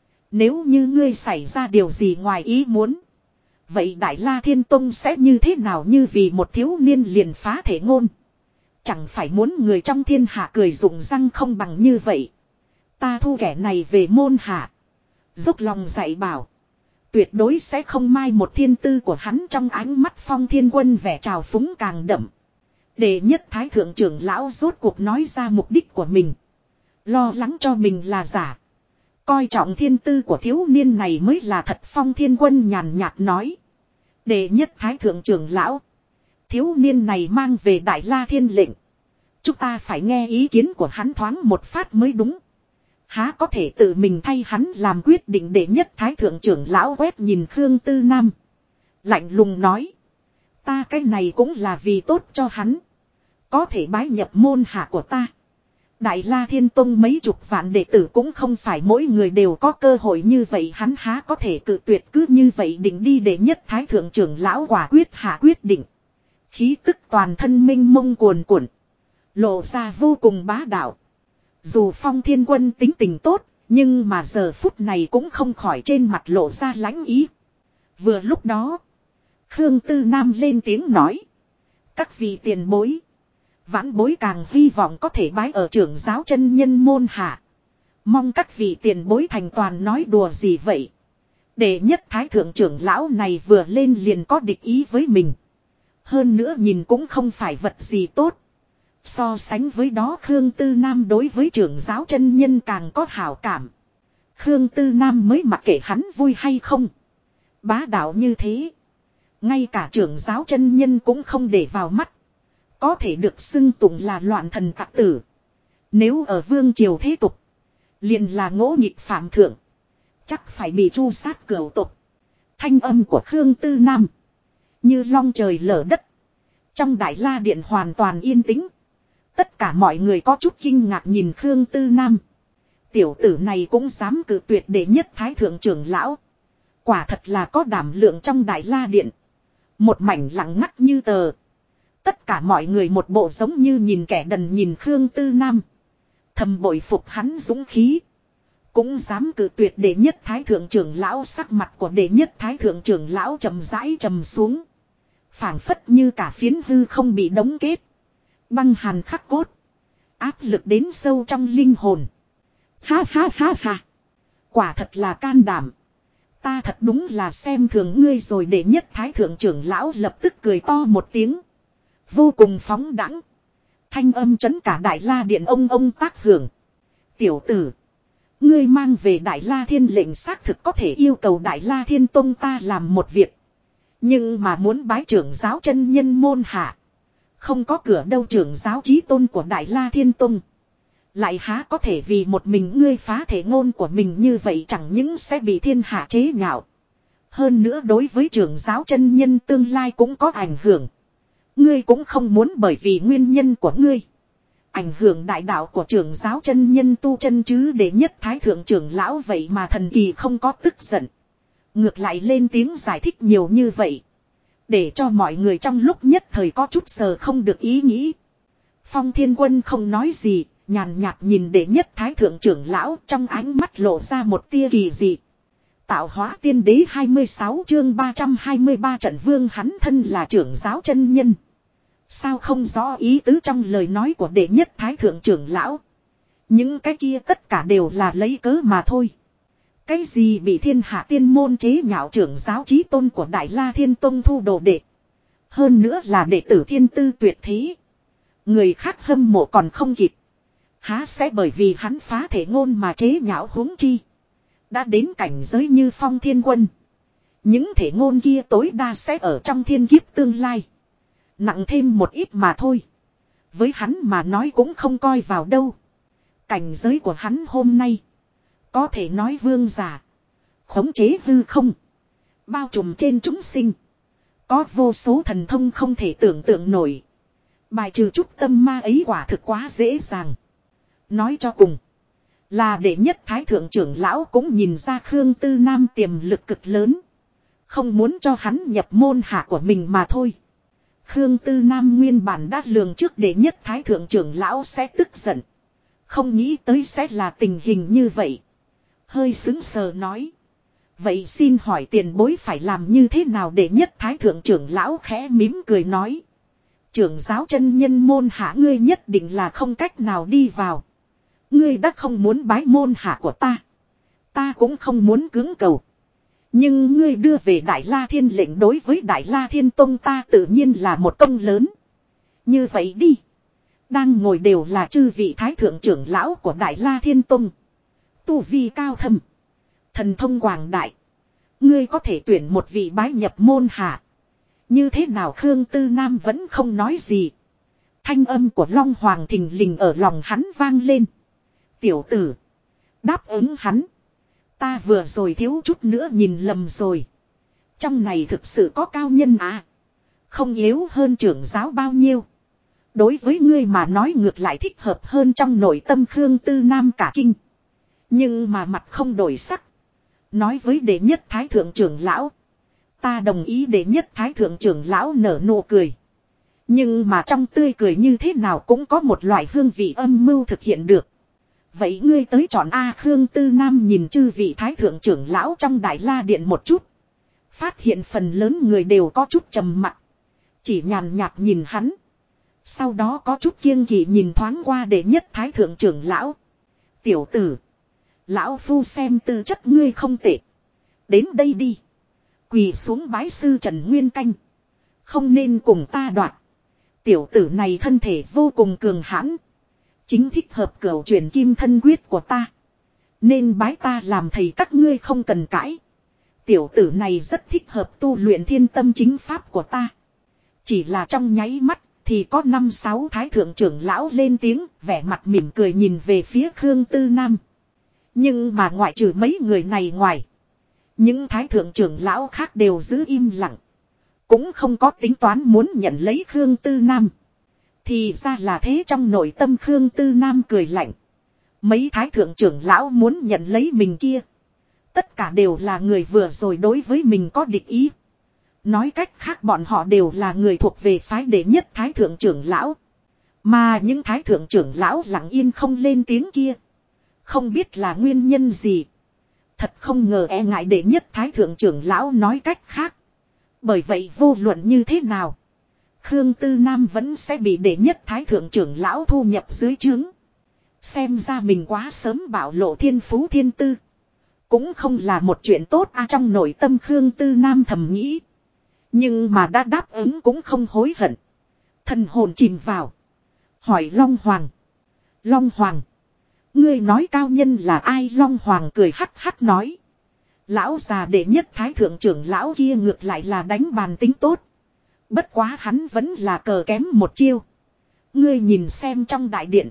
Nếu như ngươi xảy ra điều gì ngoài ý muốn, vậy Đại La Thiên Tông sẽ như thế nào? Như vì một thiếu niên liền phá thể ngôn, chẳng phải muốn người trong thiên hạ cười rụng răng không bằng như vậy. Ta thu kẻ này về môn hạ, dốc lòng dạy bảo, tuyệt đối sẽ không mai một thiên tư của hắn. Trong ánh mắt Phong Thiên Quân vẻ trào phúng càng đậm. Đệ nhất thái thượng trưởng lão rốt cuộc nói ra mục đích của mình. Lo lắng cho mình là giả, coi trọng thiên tư của thiếu niên này mới là thật. Phong Thiên Quân nhàn nhạt nói. Đệ nhất thái thượng trưởng lão, thiếu niên này mang về Đại La Thiên lệnh, chúng ta phải nghe ý kiến của hắn thoáng một phát mới đúng. Há có thể tự mình thay hắn làm quyết định? Đệ nhất thái thượng trưởng lão quét nhìn Khương Tư Nam, lạnh lùng nói. Ta cái này cũng là vì tốt cho hắn, có thể bái nhập môn hạ của ta. Đại La Thiên Tông mấy chục vạn đệ tử cũng không phải mỗi người đều có cơ hội như vậy, hắn há có thể cự tuyệt cứ như vậy định đi? Đệ nhất thái thượng trưởng lão quả quyết hạ quyết định, khí tức toàn thân minh mông cuồn cuộn, lộ ra vô cùng bá đạo. Dù Phong Thiên Quân tính tình tốt, nhưng mà giờ phút này cũng không khỏi trên mặt lộ ra lãnh ý. Vừa lúc đó, Khương Tư Nam lên tiếng nói. Các vị tiền bối, vãn bối càng hy vọng có thể bái ở trưởng giáo chân nhân môn hạ. Mong các vị tiền bối thành toàn. Nói đùa gì vậy? Đệ nhất thái thượng trưởng lão này vừa lên liền có địch ý với mình. Hơn nữa nhìn cũng không phải vật gì tốt. So sánh với đó, Khương Tư Nam đối với trưởng giáo chân nhân càng có hảo cảm. Khương Tư Nam mới mặc kệ hắn vui hay không. Bá đạo như thế, ngay cả trưởng giáo chân nhân cũng không để vào mắt. Có thể được xưng tụng là loạn thần tặc tử. Nếu ở vương triều thế tục, liền là ngỗ nghịch phạm thượng, chắc phải bị tru sát cửu tục. Thanh âm của Khương Tư Nam như long trời lở đất. Trong Đại La Điện hoàn toàn yên tĩnh. Tất cả mọi người có chút kinh ngạc nhìn Khương Tư Nam. Tiểu tử này cũng dám cự tuyệt đệ nhất thái thượng trưởng lão. Quả thật là có đảm lượng. Trong Đại La Điện một mảnh lặng ngắt như tờ. Tất cả mọi người một bộ giống như nhìn kẻ đần nhìn Khương Tư Nam, thầm bội phục hắn dũng khí. Cũng dám cự tuyệt đệ nhất thái thượng trưởng lão. Sắc mặt của đệ nhất thái thượng trưởng lão trầm rãi trầm xuống, phảng phất như cả phiến hư không bị đóng kết, băng hàn khắc cốt, áp lực đến sâu trong linh hồn. Ha ha ha ha, quả thật là can đảm. Ta thật đúng là xem thường ngươi rồi. Đệ nhất thái thượng trưởng lão lập tức cười to một tiếng, vô cùng phóng đãng. Thanh âm chấn cả Đại La Điện ông tác hưởng. Tiểu tử, ngươi mang về Đại La Thiên lệnh xác thực có thể yêu cầu Đại La Thiên Tông ta làm một việc. Nhưng mà muốn bái trưởng giáo chân nhân môn hạ, không có cửa đâu. Trưởng giáo chí tôn của Đại La Thiên Tông lại há có thể vì một mình ngươi phá thể ngôn của mình? Như vậy chẳng những sẽ bị thiên hạ chế nhạo, hơn nữa đối với trưởng giáo chân nhân tương lai cũng có ảnh hưởng. Ngươi cũng không muốn bởi vì nguyên nhân của ngươi ảnh hưởng đại đạo của trưởng giáo chân nhân tu chân chứ? Đệ nhất thái thượng trưởng lão vậy mà thần kỳ không có tức giận, ngược lại lên tiếng giải thích nhiều như vậy, để cho mọi người trong lúc nhất thời có chút sờ không được ý nghĩ. Phong Thiên Quân không nói gì, nhàn nhạt nhìn đệ nhất thái thượng trưởng lão, trong ánh mắt lộ ra một tia kỳ dị. Tạo hóa tiên đế 26 chương 323 trận vương. Hắn thân là trưởng giáo chân nhân, Sao không rõ ý tứ trong lời nói của đệ nhất thái thượng trưởng lão. Những cái kia tất cả đều là lấy cớ mà thôi. Cái gì bị thiên hạ tiên môn chế nhạo trưởng giáo chí tôn của Đại La Thiên Tông thu đồ đệ. Hơn nữa là đệ tử thiên tư tuyệt thế. Người khác hâm mộ còn không kịp. Há sẽ bởi vì hắn phá thể ngôn mà chế nhạo huống chi. Đã đến cảnh giới như Phong Thiên Quân. Những thể ngôn kia tối đa sẽ ở trong thiên kiếp tương lai. Nặng thêm một ít mà thôi. Với hắn mà nói cũng không coi vào đâu. Cảnh giới của hắn hôm nay. Có thể nói vương giả. Khống chế hư không. Bao trùm trên chúng sinh. Có vô số thần thông không thể tưởng tượng nổi. Bài trừ chút tâm ma ấy quả thực quá dễ dàng. Nói cho cùng. Là đệ nhất thái thượng trưởng lão cũng nhìn ra Khương Tư Nam tiềm lực cực lớn. Không muốn cho hắn nhập môn hạ của mình mà thôi. Khương Tư Nam nguyên bản đã lường trước đệ nhất thái thượng trưởng lão sẽ tức giận. Không nghĩ tới sẽ là tình hình như vậy. Hơi sững sờ nói. Vậy xin hỏi tiền bối phải làm như thế nào để nhất thái thượng trưởng lão khẽ mím cười nói. Trưởng giáo chân nhân môn hạ ngươi nhất định là không cách nào đi vào. Ngươi đã không muốn bái môn hạ của ta. Ta cũng không muốn cưỡng cầu. Nhưng ngươi đưa về Đại La Thiên lệnh đối với Đại La Thiên Tông ta tự nhiên là một công lớn. Như vậy đi. Đang ngồi đều là chư vị thái thượng trưởng lão của Đại La Thiên Tông. Tu vi cao thâm. Thần thông quảng đại. Ngươi có thể tuyển một vị bái nhập môn hạ. Như thế nào Khương Tư Nam vẫn không nói gì. Thanh âm của Long Hoàng thình lình ở lòng hắn vang lên. Tiểu tử. Đáp ứng hắn. Ta vừa rồi thiếu chút nữa nhìn lầm rồi. Trong này thực sự có cao nhân à. Không yếu hơn trưởng giáo bao nhiêu. Đối với ngươi mà nói ngược lại thích hợp hơn trong nội tâm Khương Tư Nam cả kinh. Nhưng mà mặt không đổi sắc. Nói với đệ nhất thái thượng trưởng lão. Ta đồng ý đệ nhất thái thượng trưởng lão nở nụ cười. Nhưng mà trong tươi cười như thế nào cũng có một loại hương vị âm mưu thực hiện được. Vậy ngươi tới chọn A Khương Tư Nam nhìn chư vị thái thượng trưởng lão trong Đại La Điện một chút. Phát hiện phần lớn người đều có chút trầm mặc. Chỉ nhàn nhạt nhìn hắn. Sau đó có chút kiêng kỵ nhìn thoáng qua đệ nhất thái thượng trưởng lão. Tiểu tử. Lão phu xem tư chất ngươi không tệ. Đến đây đi. Quỳ xuống bái sư Trần Nguyên Canh. Không nên cùng ta đoạt. Tiểu tử này thân thể vô cùng cường hãn. Chính thích hợp cửu truyền kim thân quyết của ta. Nên bái ta làm thầy các ngươi không cần cãi. Tiểu tử này rất thích hợp tu luyện thiên tâm chính pháp của ta. Chỉ là trong nháy mắt thì có 5-6 thái thượng trưởng lão lên tiếng, vẻ mặt mỉm cười nhìn về phía Khương Tư Nam. Nhưng mà ngoại trừ mấy người này ngoài, những thái thượng trưởng lão khác đều giữ im lặng. Cũng không có tính toán muốn nhận lấy Khương Tư Nam. Thì ra là thế, trong nội tâm Khương Tư Nam cười lạnh. Mấy thái thượng trưởng lão muốn nhận lấy mình kia. Tất cả đều là người vừa rồi đối với mình có địch ý. Nói cách khác bọn họ đều là người thuộc về phái đệ nhất thái thượng trưởng lão. Mà những thái thượng trưởng lão lặng yên không lên tiếng kia. Không biết là nguyên nhân gì. Thật không ngờ e ngại đệ nhất thái thượng trưởng lão nói cách khác. Bởi vậy vô luận như thế nào, Khương Tư Nam vẫn sẽ bị đệ nhất thái thượng trưởng lão thu nhập dưới trướng. Xem ra mình quá sớm bảo lộ thiên phú thiên tư. Cũng không là một chuyện tốt trong nội tâm Khương Tư Nam thầm nghĩ. Nhưng mà đã đáp ứng cũng không hối hận. Thần hồn chìm vào. Hỏi Long Hoàng. Long Hoàng. Ngươi nói cao nhân là ai? Long Hoàng cười hắc hắc nói. Lão già đệ nhất thái thượng trưởng lão kia ngược lại là đánh bàn tính tốt. Bất quá hắn vẫn là cờ kém một chiêu. Ngươi nhìn xem trong đại điện.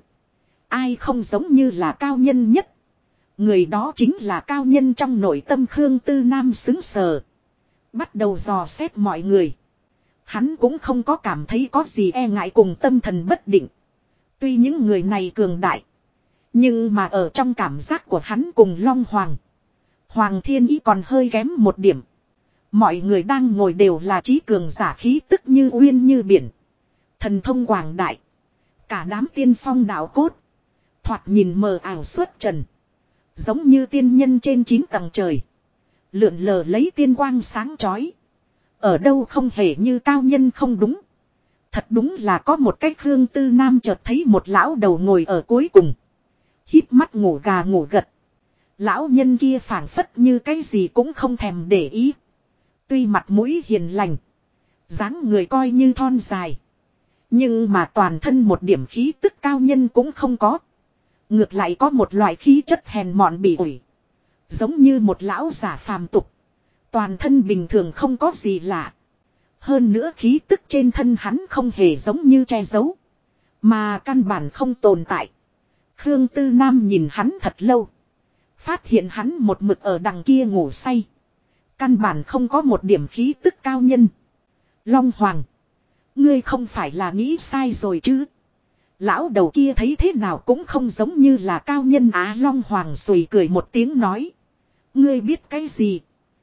Ai không giống như là cao nhân nhất. Người đó chính là cao nhân trong nội tâm Khương Tư Nam xứng sờ. Bắt đầu dò xét mọi người. Hắn cũng không có cảm thấy có gì e ngại cùng tâm thần bất định. Tuy những người này cường đại. Nhưng mà ở trong cảm giác của hắn cùng Long Hoàng, Hoàng Thiên Ý còn hơi kém một điểm. Mọi người đang ngồi đều là trí cường giả, khí tức như uyên như biển. Thần thông quảng đại. Cả đám tiên phong đạo cốt. Thoạt nhìn mờ ảo xuất trần. Giống như tiên nhân trên 9 tầng trời. Lượn lờ lấy tiên quang sáng chói. Ở đâu không hề như cao nhân không đúng. Thật đúng là có một cách Khương Tư Nam chợt thấy một lão đầu ngồi ở cuối cùng. Híp mắt ngủ gà ngủ gật. Lão nhân kia phảng phất như cái gì cũng không thèm để ý. Tuy mặt mũi hiền lành. Dáng người coi như thon dài. Nhưng mà toàn thân một điểm khí tức cao nhân cũng không có. Ngược lại có một loại khí chất hèn mọn bỉ ổi. Giống như một lão giả phàm tục. Toàn thân bình thường không có gì lạ. Hơn nữa khí tức trên thân hắn không hề giống như che giấu. Mà căn bản không tồn tại. Khương Tư Nam nhìn hắn thật lâu. Phát hiện hắn một mực ở đằng kia ngủ say. Căn bản không có một điểm khí tức cao nhân. Long Hoàng. Ngươi không phải là nghĩ sai rồi chứ. Lão đầu kia thấy thế nào cũng không giống như là cao nhân á. Long Hoàng sùi cười một tiếng nói. Ngươi biết cái gì?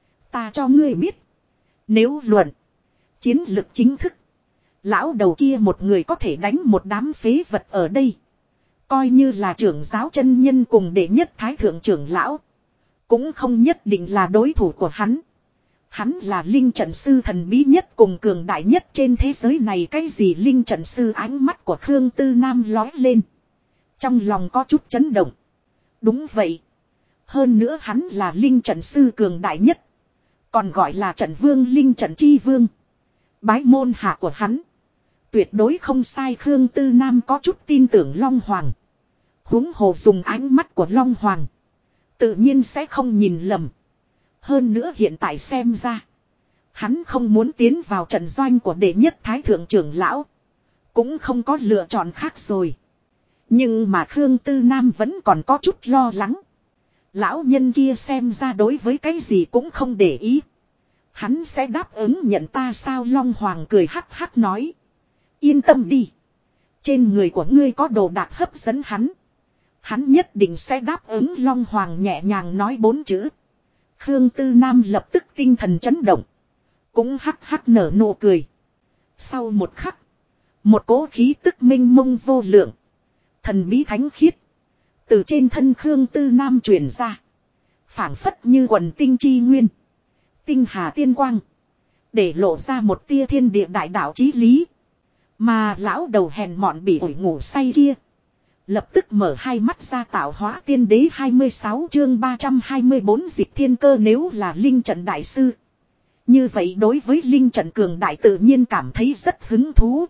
Ta cho ngươi biết. Nếu luận. Chiến lực chính thức. Lão đầu kia một người có thể đánh một đám phế vật ở đây. Coi như là trưởng giáo chân nhân cùng đệ nhất thái thượng trưởng lão. Cũng không nhất định là đối thủ của hắn. Hắn là linh trận sư thần bí nhất cùng cường đại nhất trên thế giới này. Cái gì linh trận sư? Ánh mắt của Khương Tư Nam lói lên. Trong lòng có chút chấn động. Đúng vậy. Hơn nữa hắn là linh trận sư cường đại nhất. Còn gọi là trận vương, linh trận chi vương. Bái môn hạ của hắn. Tuyệt đối không sai. Khương Tư Nam có chút tin tưởng Long Hoàng. Huống hồ dùng ánh mắt của Long Hoàng. Tự nhiên sẽ không nhìn lầm. Hơn nữa hiện tại xem ra. Hắn không muốn tiến vào trận doanh của đệ nhất thái thượng trưởng lão. Cũng không có lựa chọn khác rồi. Nhưng mà Khương Tư Nam vẫn còn có chút lo lắng. Lão nhân kia xem ra đối với cái gì cũng không để ý. Hắn sẽ đáp ứng nhận ta sao? Long Hoàng cười hắc hắc nói. Yên tâm đi. Trên người của ngươi có đồ đạc hấp dẫn hắn. Hắn nhất định sẽ đáp ứng. Long Hoàng nhẹ nhàng nói 4 chữ. Khương Tư Nam lập tức tinh thần chấn động. Cũng hắc hắc nở nụ cười. Sau một khắc. Một cỗ khí tức minh mông vô lượng. Thần bí thánh khiết. Từ trên thân Khương Tư Nam truyền ra. Phảng phất như quần tinh chi nguyên. Tinh hà tiên quang. Để lộ ra một tia thiên địa đại đạo chí lý. Mà lão đầu hèn mọn bị ổi ngủ say kia. Lập tức mở hai mắt ra. Tạo hóa tiên đế 26 chương 324 Dịch Thiên Cơ. Nếu là linh trận đại sư. Như vậy đối với linh trận cường đại tự nhiên cảm thấy rất hứng thú.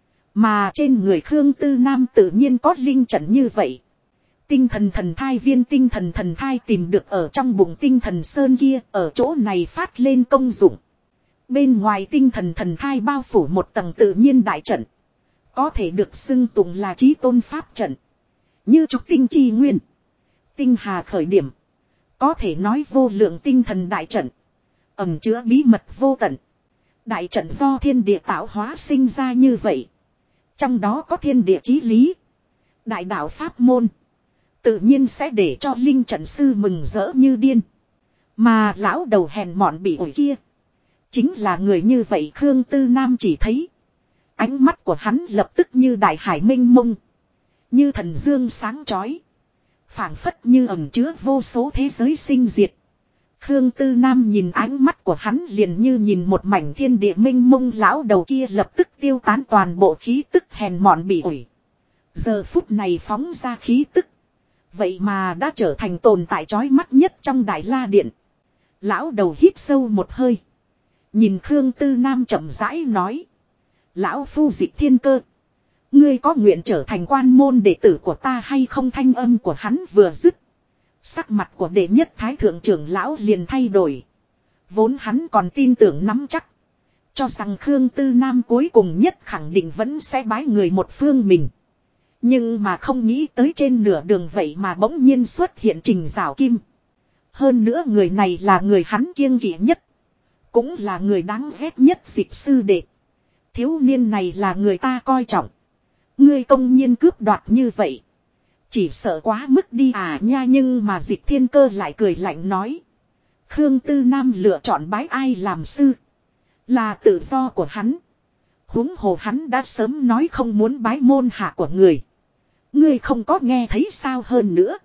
Mà trên người Khương Tư Nam tự nhiên có linh trận như vậy. Tinh thần thần thai viên, tinh thần thần thai tìm được ở trong bụng tinh thần sơn kia, ở chỗ này phát lên công dụng. Bên ngoài tinh thần thần thai bao phủ một tầng tự nhiên đại trận. Có thể được xưng tụng là chí tôn pháp trận. Như trục tinh chi nguyên. Tinh hà khởi điểm. Có thể nói vô lượng tinh thần đại trận. Ẩn chứa bí mật vô tận. Đại trận do thiên địa tạo hóa sinh ra như vậy. Trong đó có thiên địa chí lý. Đại đạo pháp môn. Tự nhiên sẽ để cho linh trận sư mừng rỡ như điên. Mà lão đầu hèn mọn bị ổi kia. Chính là người như vậy. Khương Tư Nam chỉ thấy. Ánh mắt của hắn lập tức như đại hải mênh mông. Như thần dương sáng chói. Phảng phất như ẩn chứa vô số thế giới sinh diệt. Khương Tư Nam nhìn ánh mắt của hắn liền như nhìn một mảnh thiên địa mênh mông. Lão đầu kia lập tức tiêu tán toàn bộ khí tức hèn mọn bị ổi. Giờ phút này phóng ra khí tức. Vậy mà đã trở thành tồn tại chói mắt nhất trong Đại La Điện. Lão đầu hít sâu một hơi. Nhìn Khương Tư Nam chậm rãi nói. Lão phu Dịch Thiên Cơ. Ngươi có nguyện trở thành quan môn đệ tử của ta hay không? Thanh âm của hắn vừa dứt. Sắc mặt của đệ nhất thái thượng trưởng lão liền thay đổi. Vốn hắn còn tin tưởng nắm chắc. Cho rằng Khương Tư Nam cuối cùng nhất khẳng định vẫn sẽ bái người một phương mình. Nhưng mà không nghĩ tới trên nửa đường vậy mà bỗng nhiên xuất hiện Trình Giảo Kim. Hơn nữa người này là người hắn kiêng kỵ nhất. Cũng là người đáng ghét nhất Dịch sư đệ. Thiếu niên này là người ta coi trọng. Ngươi công nhiên cướp đoạt như vậy. Chỉ sợ quá mức đi à nha. Nhưng mà Dịch Thiên Cơ lại cười lạnh nói. Khương Tư Nam lựa chọn bái ai làm sư. Là tự do của hắn. Huống hồ hắn đã sớm nói không muốn bái môn hạ của người. Ngươi không có nghe thấy sao? Hơn nữa.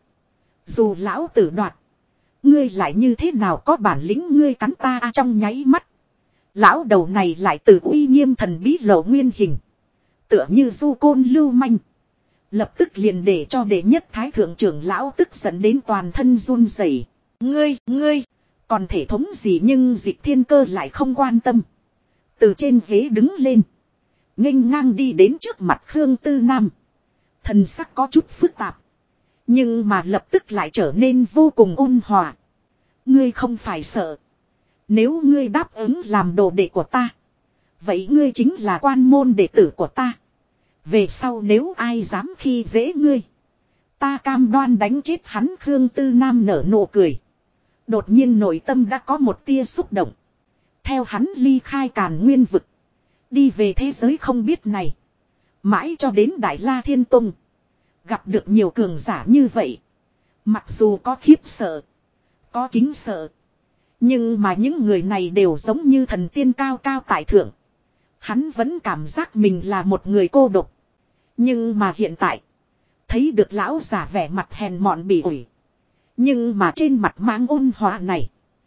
Dù lão tử đoạt. Ngươi lại như thế nào có bản lĩnh? Ngươi cắn ta trong nháy mắt. Lão đầu này lại từ uy nghiêm thần bí lộ nguyên hình. Tựa như du côn lưu manh. Lập tức liền để cho đệ nhất thái thượng trưởng lão tức giận đến toàn thân run rẩy. Ngươi, còn thể thống gì, nhưng Dịch Thiên Cơ lại không quan tâm. Từ trên ghế đứng lên. Nghênh ngang đi đến trước mặt Khương Tư Nam. Thần sắc có chút phức tạp. Nhưng mà lập tức lại trở nên vô cùng ôn hòa. Ngươi không phải sợ. Nếu ngươi đáp ứng làm đồ đệ của ta. Vậy ngươi chính là quan môn đệ tử của ta. Về sau nếu ai dám khi dễ ngươi. Ta cam đoan đánh chết hắn. Khương Tư Nam nở nụ cười. Đột nhiên nội tâm đã có một tia xúc động. Theo hắn ly khai Càn Nguyên vực. Đi về thế giới không biết này. Mãi cho đến Đại La Thiên Tông. Gặp được nhiều cường giả như vậy. Mặc dù có khiếp sợ. Có kính sợ. Nhưng mà những người này đều giống như thần tiên cao cao tại thượng. Hắn vẫn cảm giác mình là một người cô độc. Nhưng mà hiện tại. Thấy được lão giả vẻ mặt hèn mọn bỉ ổi. Nhưng mà trên mặt mang ôn hòa này.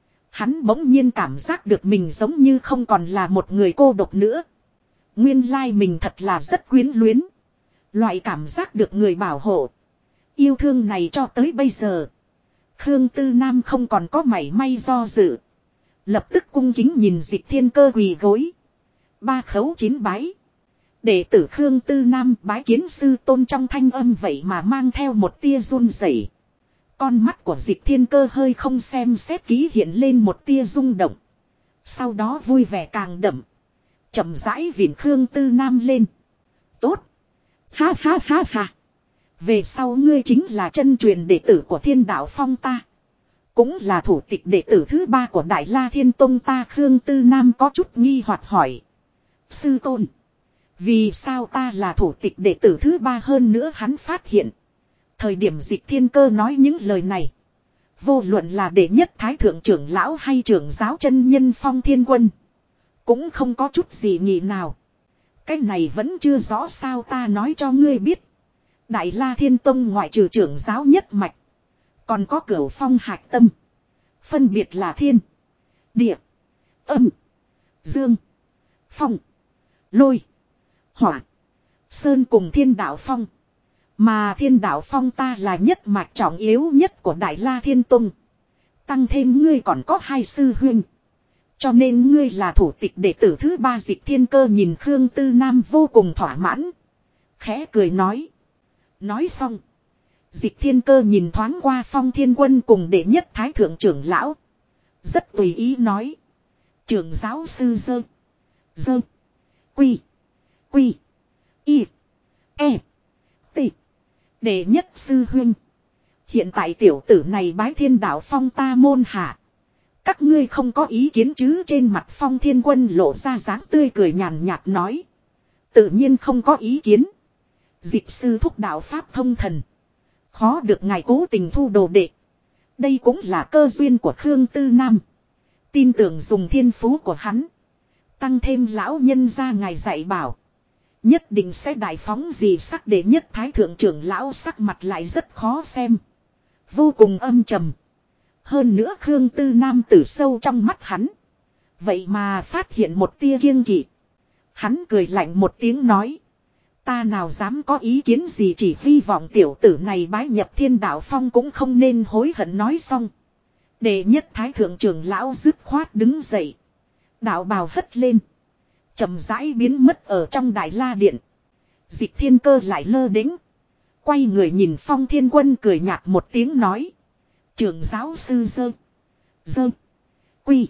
Hắn bỗng nhiên cảm giác được mình giống như không còn là một người cô độc nữa. Nguyên lai mình thật là rất quyến luyến. Loại cảm giác được người bảo hộ. Yêu thương này cho tới bây giờ. Khương Tư Nam không còn có mảy may do dự. Lập tức cung kính nhìn Dịch Thiên Cơ quỳ gối. 3 khấu 9 bái. Đệ tử Khương Tư Nam bái kiến sư tôn, trong thanh âm vậy mà mang theo một tia run rẩy. Con mắt của Dịch Thiên Cơ hơi không xem xét kỹ hiện lên một tia rung động. Sau đó vui vẻ càng đậm. Chậm rãi vịn Khương Tư Nam lên. Tốt. Ha ha ha ha. Về sau ngươi chính là chân truyền đệ tử của Thiên Đạo Phong ta. Cũng là thủ tịch đệ tử thứ 3 của Đại La Thiên Tông ta. Khương Tư Nam có chút nghi hoặc hỏi. Sư tôn. Vì sao ta là thủ tịch đệ tử thứ 3 hơn nữa hắn phát hiện. Thời điểm Dịch Thiên Cơ nói những lời này. Vô luận là đệ nhất thái thượng trưởng lão hay trưởng giáo chân nhân Phong Thiên Quân. Cũng không có chút gì nghỉ nào. Cái này vẫn chưa rõ sao, ta nói cho ngươi biết. Đại La Thiên Tông ngoại trừ trưởng giáo nhất mạch. Còn có Cửu Phong hạch tâm. Phân biệt là thiên, địa, âm, dương, phong, lôi, hỏa, sơn cùng Thiên Đạo Phong. Mà Thiên Đạo Phong ta là nhất mạch trọng yếu nhất của Đại La Thiên Tông. Tăng thêm ngươi còn có 2 sư huynh. Cho nên ngươi là thủ tịch đệ tử thứ 3. Dịch Thiên Cơ nhìn Khương Tư Nam vô cùng thỏa mãn. Khẽ cười nói. Nói xong. Dịch Thiên Cơ nhìn thoáng qua Phong Thiên Quân cùng đệ nhất thái thượng trưởng lão. Rất tùy ý nói. Trưởng giáo sư dơ. Quy. Y. E. T. Đệ nhất sư huynh. Hiện tại tiểu tử này bái Thiên Đạo Phong ta môn hạ. Các ngươi không có ý kiến chứ? Trên mặt Phong Thiên Quân lộ ra dáng tươi cười nhàn nhạt nói. Tự nhiên không có ý kiến. Dịch sư thúc đạo pháp thông thần. Khó được ngài cố tình thu đồ đệ. Đây cũng là cơ duyên của Khương Tư Nam. Tin tưởng dùng thiên phú của hắn. Tăng thêm lão nhân ra ngài dạy bảo. Nhất định sẽ đại phóng gì sắc. Đệ nhất thái thượng trưởng lão sắc mặt lại rất khó xem. Vô cùng âm trầm. Hơn nữa Khương Tư Nam từ sâu trong mắt hắn. Vậy mà phát hiện một tia kiêng kỵ. Hắn cười lạnh một tiếng nói. Ta nào dám có ý kiến gì, chỉ hy vọng tiểu tử này bái nhập Thiên Đạo Phong cũng không nên hối hận. Nói xong. Đệ nhất thái thượng trưởng lão dứt khoát đứng dậy. Đạo bào hất lên. Chậm rãi biến mất ở trong Đại La Điện. Dịch Thiên Cơ lại lơ đễnh. Quay người nhìn Phong Thiên Quân cười nhạt một tiếng nói. Trưởng giáo sư dơ. Quy.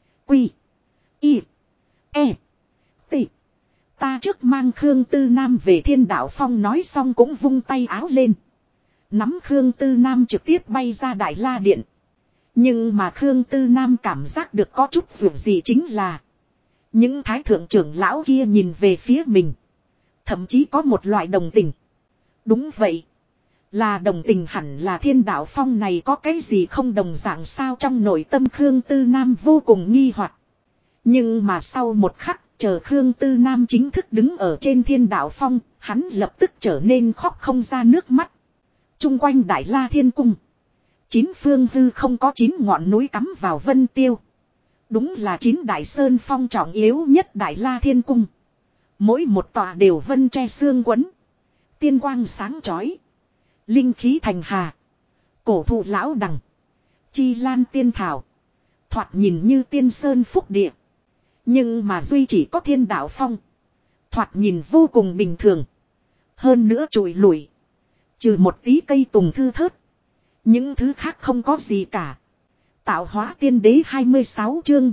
Y. E. T. Ta trước mang Khương Tư Nam về Thiên Đạo Phong. Nói xong cũng vung tay áo lên. Nắm Khương Tư Nam trực tiếp bay ra Đại La Điện. Nhưng mà Khương Tư Nam cảm giác được có chút dù gì, chính là những thái thượng trưởng lão kia nhìn về phía mình. Thậm chí có một loại đồng tình. Đúng vậy. Là đồng tình hẳn là Thiên Đạo Phong này có cái gì không đồng dạng sao? Trong nội tâm Khương Tư Nam vô cùng nghi hoặc. Nhưng mà sau một khắc, chờ Khương Tư Nam chính thức đứng ở trên Thiên Đạo Phong, hắn lập tức trở nên khóc không ra nước mắt. Trung quanh Đại La Thiên Cung. 9 phương hư không có 9 ngọn núi cắm vào vân tiêu. Đúng là 9 đại sơn phong trọng yếu nhất Đại La Thiên Cung. Mỗi một tòa đều vân tre xương quấn. Tiên quang sáng chói. Linh khí thành hà. Cổ thụ lão đằng. Chi lan tiên thảo. Thoạt nhìn như tiên sơn phúc địa. Nhưng mà duy chỉ có thiên đạo phong. Thoạt nhìn vô cùng bình thường. Hơn nữa trụi lủi. Trừ một tí cây tùng thư thớt. Những thứ khác không có gì cả. Tạo hóa tiên đế 26 chương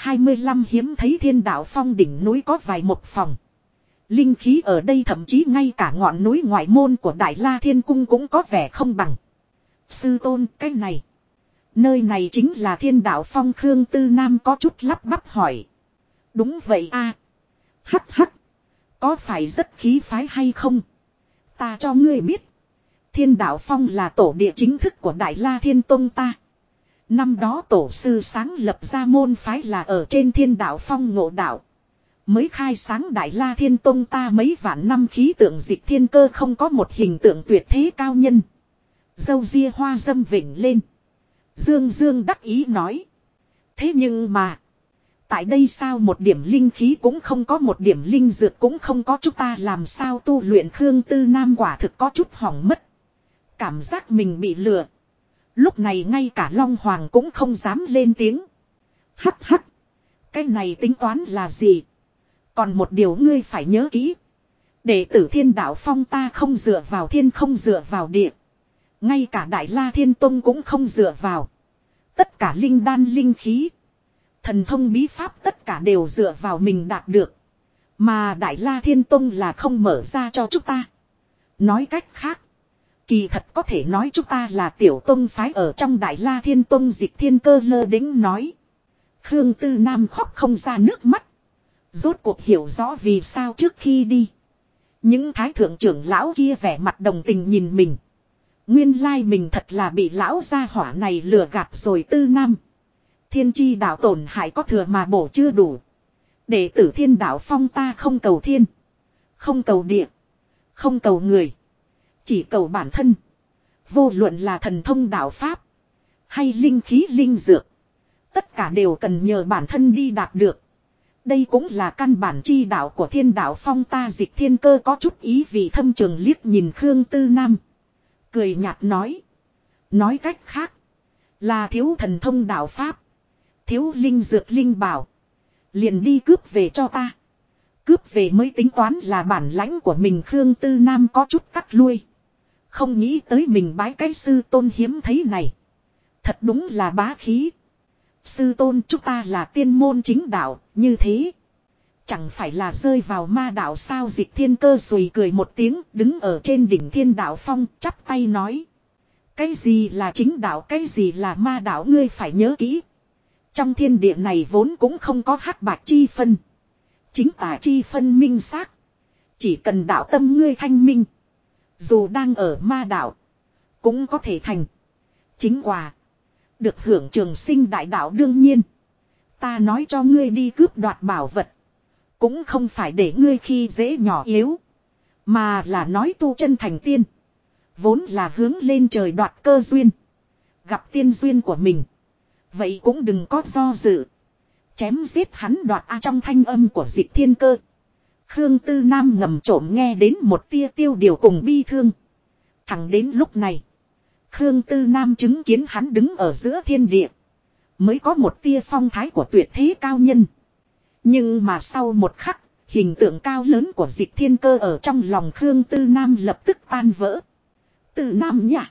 325 hiếm thấy thiên đạo phong đỉnh núi có vài một phòng. Linh khí ở đây thậm chí ngay cả ngọn núi ngoại môn của Đại La Thiên Cung cũng có vẻ không bằng. Sư tôn, cái này. Nơi này chính là thiên đạo phong. Khương Tư Nam có chút lắp bắp hỏi. Đúng vậy a. Hắc hắc. Có phải rất khí phái hay không? Ta cho ngươi biết. Thiên đạo phong là tổ địa chính thức của Đại La Thiên Tông ta. Năm đó tổ sư sáng lập ra môn phái là ở trên thiên đạo phong ngộ đạo. Mới khai sáng Đại La Thiên Tông ta mấy vạn năm khí tượng dịch thiên cơ không có một hình tượng tuyệt thế cao nhân. Dâu ria hoa dâm vỉnh lên. Dương Dương đắc ý nói. Thế nhưng mà. Tại đây sao một điểm linh khí cũng không có, một điểm linh dược cũng không có, chúng ta làm sao tu luyện? Khương Tư Nam quả thực có chút hỏng mất. Cảm giác mình bị lừa. Lúc này ngay cả Long Hoàng cũng không dám lên tiếng. Hắc hắc. Cái này tính toán là gì? Còn một điều ngươi phải nhớ kỹ. Đệ tử thiên đạo phong ta không dựa vào thiên, không dựa vào địa. Ngay cả Đại La Thiên Tông cũng không dựa vào. Tất cả linh đan linh khí. Thần thông bí pháp tất cả đều dựa vào mình đạt được. Mà Đại La Thiên Tông là không mở ra cho chúng ta. Nói cách khác. Kỳ thật có thể nói chúng ta là tiểu tông phái ở trong Đại La Thiên Tông. Dịch Thiên Cơ lơ đễnh nói. Khương Tư Nam khóc không ra nước mắt. Rốt cuộc hiểu rõ vì sao trước khi đi. Những thái thượng trưởng lão kia vẻ mặt đồng tình nhìn mình. Nguyên lai mình thật là bị lão gia hỏa này lừa gạt rồi. Tư Nam. Thiên chi đạo tổn hại có thừa mà bổ chưa đủ. Đệ tử thiên đạo phong ta không cầu thiên. Không cầu địa. Không cầu người. Chỉ cầu bản thân. Vô luận là thần thông đạo pháp. Hay linh khí linh dược. Tất cả đều cần nhờ bản thân đi đạt được. Đây cũng là căn bản chi đạo của thiên đạo phong ta. Dịch Thiên Cơ có chút ý vị thâm trường liếc nhìn Khương Tư Nam. Cười nhạt nói. Nói cách khác. Là thiếu thần thông đạo pháp. Thiếu linh dược linh bảo. Liền đi cướp về cho ta. Cướp về mới tính toán là bản lãnh của mình. Khương Tư Nam có chút cắt lui. Không nghĩ tới mình bái cái sư tôn hiếm thấy này. Thật đúng là bá khí. Sư tôn, chúng ta là tiên môn chính đạo. Như thế. Chẳng phải là rơi vào ma đạo sao? Dịch Thiên Cơ sùi cười một tiếng. Đứng ở trên đỉnh thiên đạo phong chắp tay nói. Cái gì là chính đạo, cái gì là ma đạo, ngươi phải nhớ kỹ. Trong thiên địa này vốn cũng không có hắc bạch chi phân. Chính tà chi phân minh xác. Chỉ cần đạo tâm ngươi thanh minh. Dù đang ở ma đạo. Cũng có thể thành. Chính quả. Được hưởng trường sinh đại đạo. Đương nhiên. Ta nói cho ngươi đi cướp đoạt bảo vật. Cũng không phải để ngươi khi dễ nhỏ yếu. Mà là nói tu chân thành tiên. Vốn là hướng lên trời đoạt cơ duyên. Gặp tiên duyên của mình. Vậy cũng đừng có do dự. Chém giết hắn đoạt trong thanh âm của Dịch Thiên Cơ. Khương Tư Nam ngầm trộm nghe đến một tia tiêu điều cùng bi thương. Thẳng đến lúc này. Khương Tư Nam chứng kiến hắn đứng ở giữa thiên địa. Mới có một tia phong thái của tuyệt thế cao nhân. Nhưng mà sau một khắc. Hình tượng cao lớn của Dịch Thiên Cơ ở trong lòng Khương Tư Nam lập tức tan vỡ. Tư Nam nhỉ.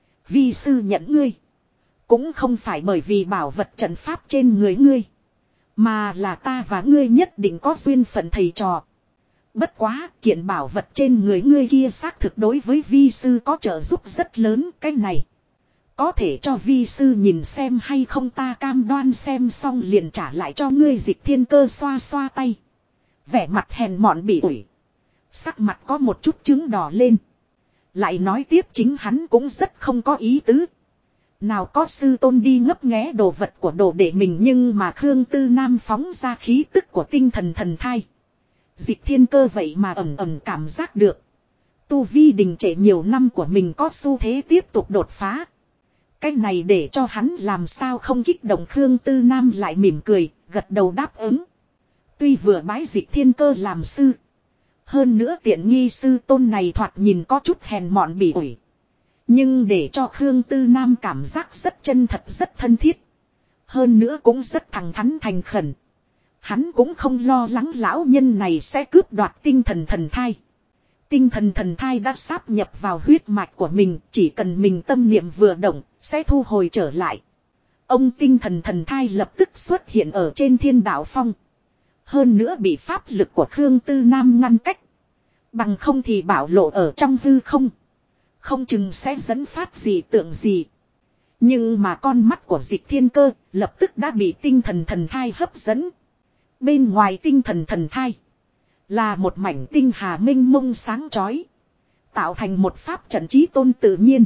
Vi sư nhận ngươi. Cũng không phải bởi vì bảo vật trận pháp trên người ngươi. Mà là ta và ngươi nhất định có duyên phận thầy trò. Bất quá kiện bảo vật trên người ngươi kia xác thực đối với vi sư có trợ giúp rất lớn. Cái này có thể cho vi sư nhìn xem hay không? Ta cam đoan. Xem xong liền trả lại cho ngươi. Dịch Thiên Cơ xoa xoa tay. Vẻ mặt hèn mọn bị ủi. Sắc mặt có một chút chứng đỏ lên. Lại nói tiếp chính hắn cũng rất không có ý tứ. Nào có sư tôn đi ngấp nghé đồ vật của đồ đệ mình. Nhưng mà Khương Tư Nam phóng ra khí tức của tinh thần thần thai. Dịch Thiên Cơ vậy mà ẩm ẩm cảm giác được. Tu vi đình trệ nhiều năm của mình có xu thế tiếp tục đột phá. Cái này để cho hắn làm sao không kích động. Khương Tư Nam lại mỉm cười, gật đầu đáp ứng. Tuy vừa bái Dịch Thiên Cơ làm sư. Hơn nữa tiện nghi sư tôn này thoạt nhìn có chút hèn mọn bỉ ổi. Nhưng để cho Khương Tư Nam cảm giác rất chân thật, rất thân thiết. Hơn nữa cũng rất thẳng thắn thành khẩn. Hắn cũng không lo lắng lão nhân này sẽ cướp đoạt tinh thần thần thai. Tinh thần thần thai đã sáp nhập vào huyết mạch của mình, chỉ cần mình tâm niệm vừa động, sẽ thu hồi trở lại. Ông tinh thần thần thai lập tức xuất hiện ở trên thiên đạo phong. Hơn nữa bị pháp lực của Khương Tư Nam ngăn cách. Bằng không thì bảo lộ ở trong hư không. Không chừng sẽ dẫn phát gì tượng gì. Nhưng mà con mắt của Dịch Thiên Cơ lập tức đã bị tinh thần thần thai hấp dẫn. Bên ngoài tinh thần thần thai là một mảnh tinh hà mênh mông sáng chói. Tạo thành một pháp trận chí tôn tự nhiên.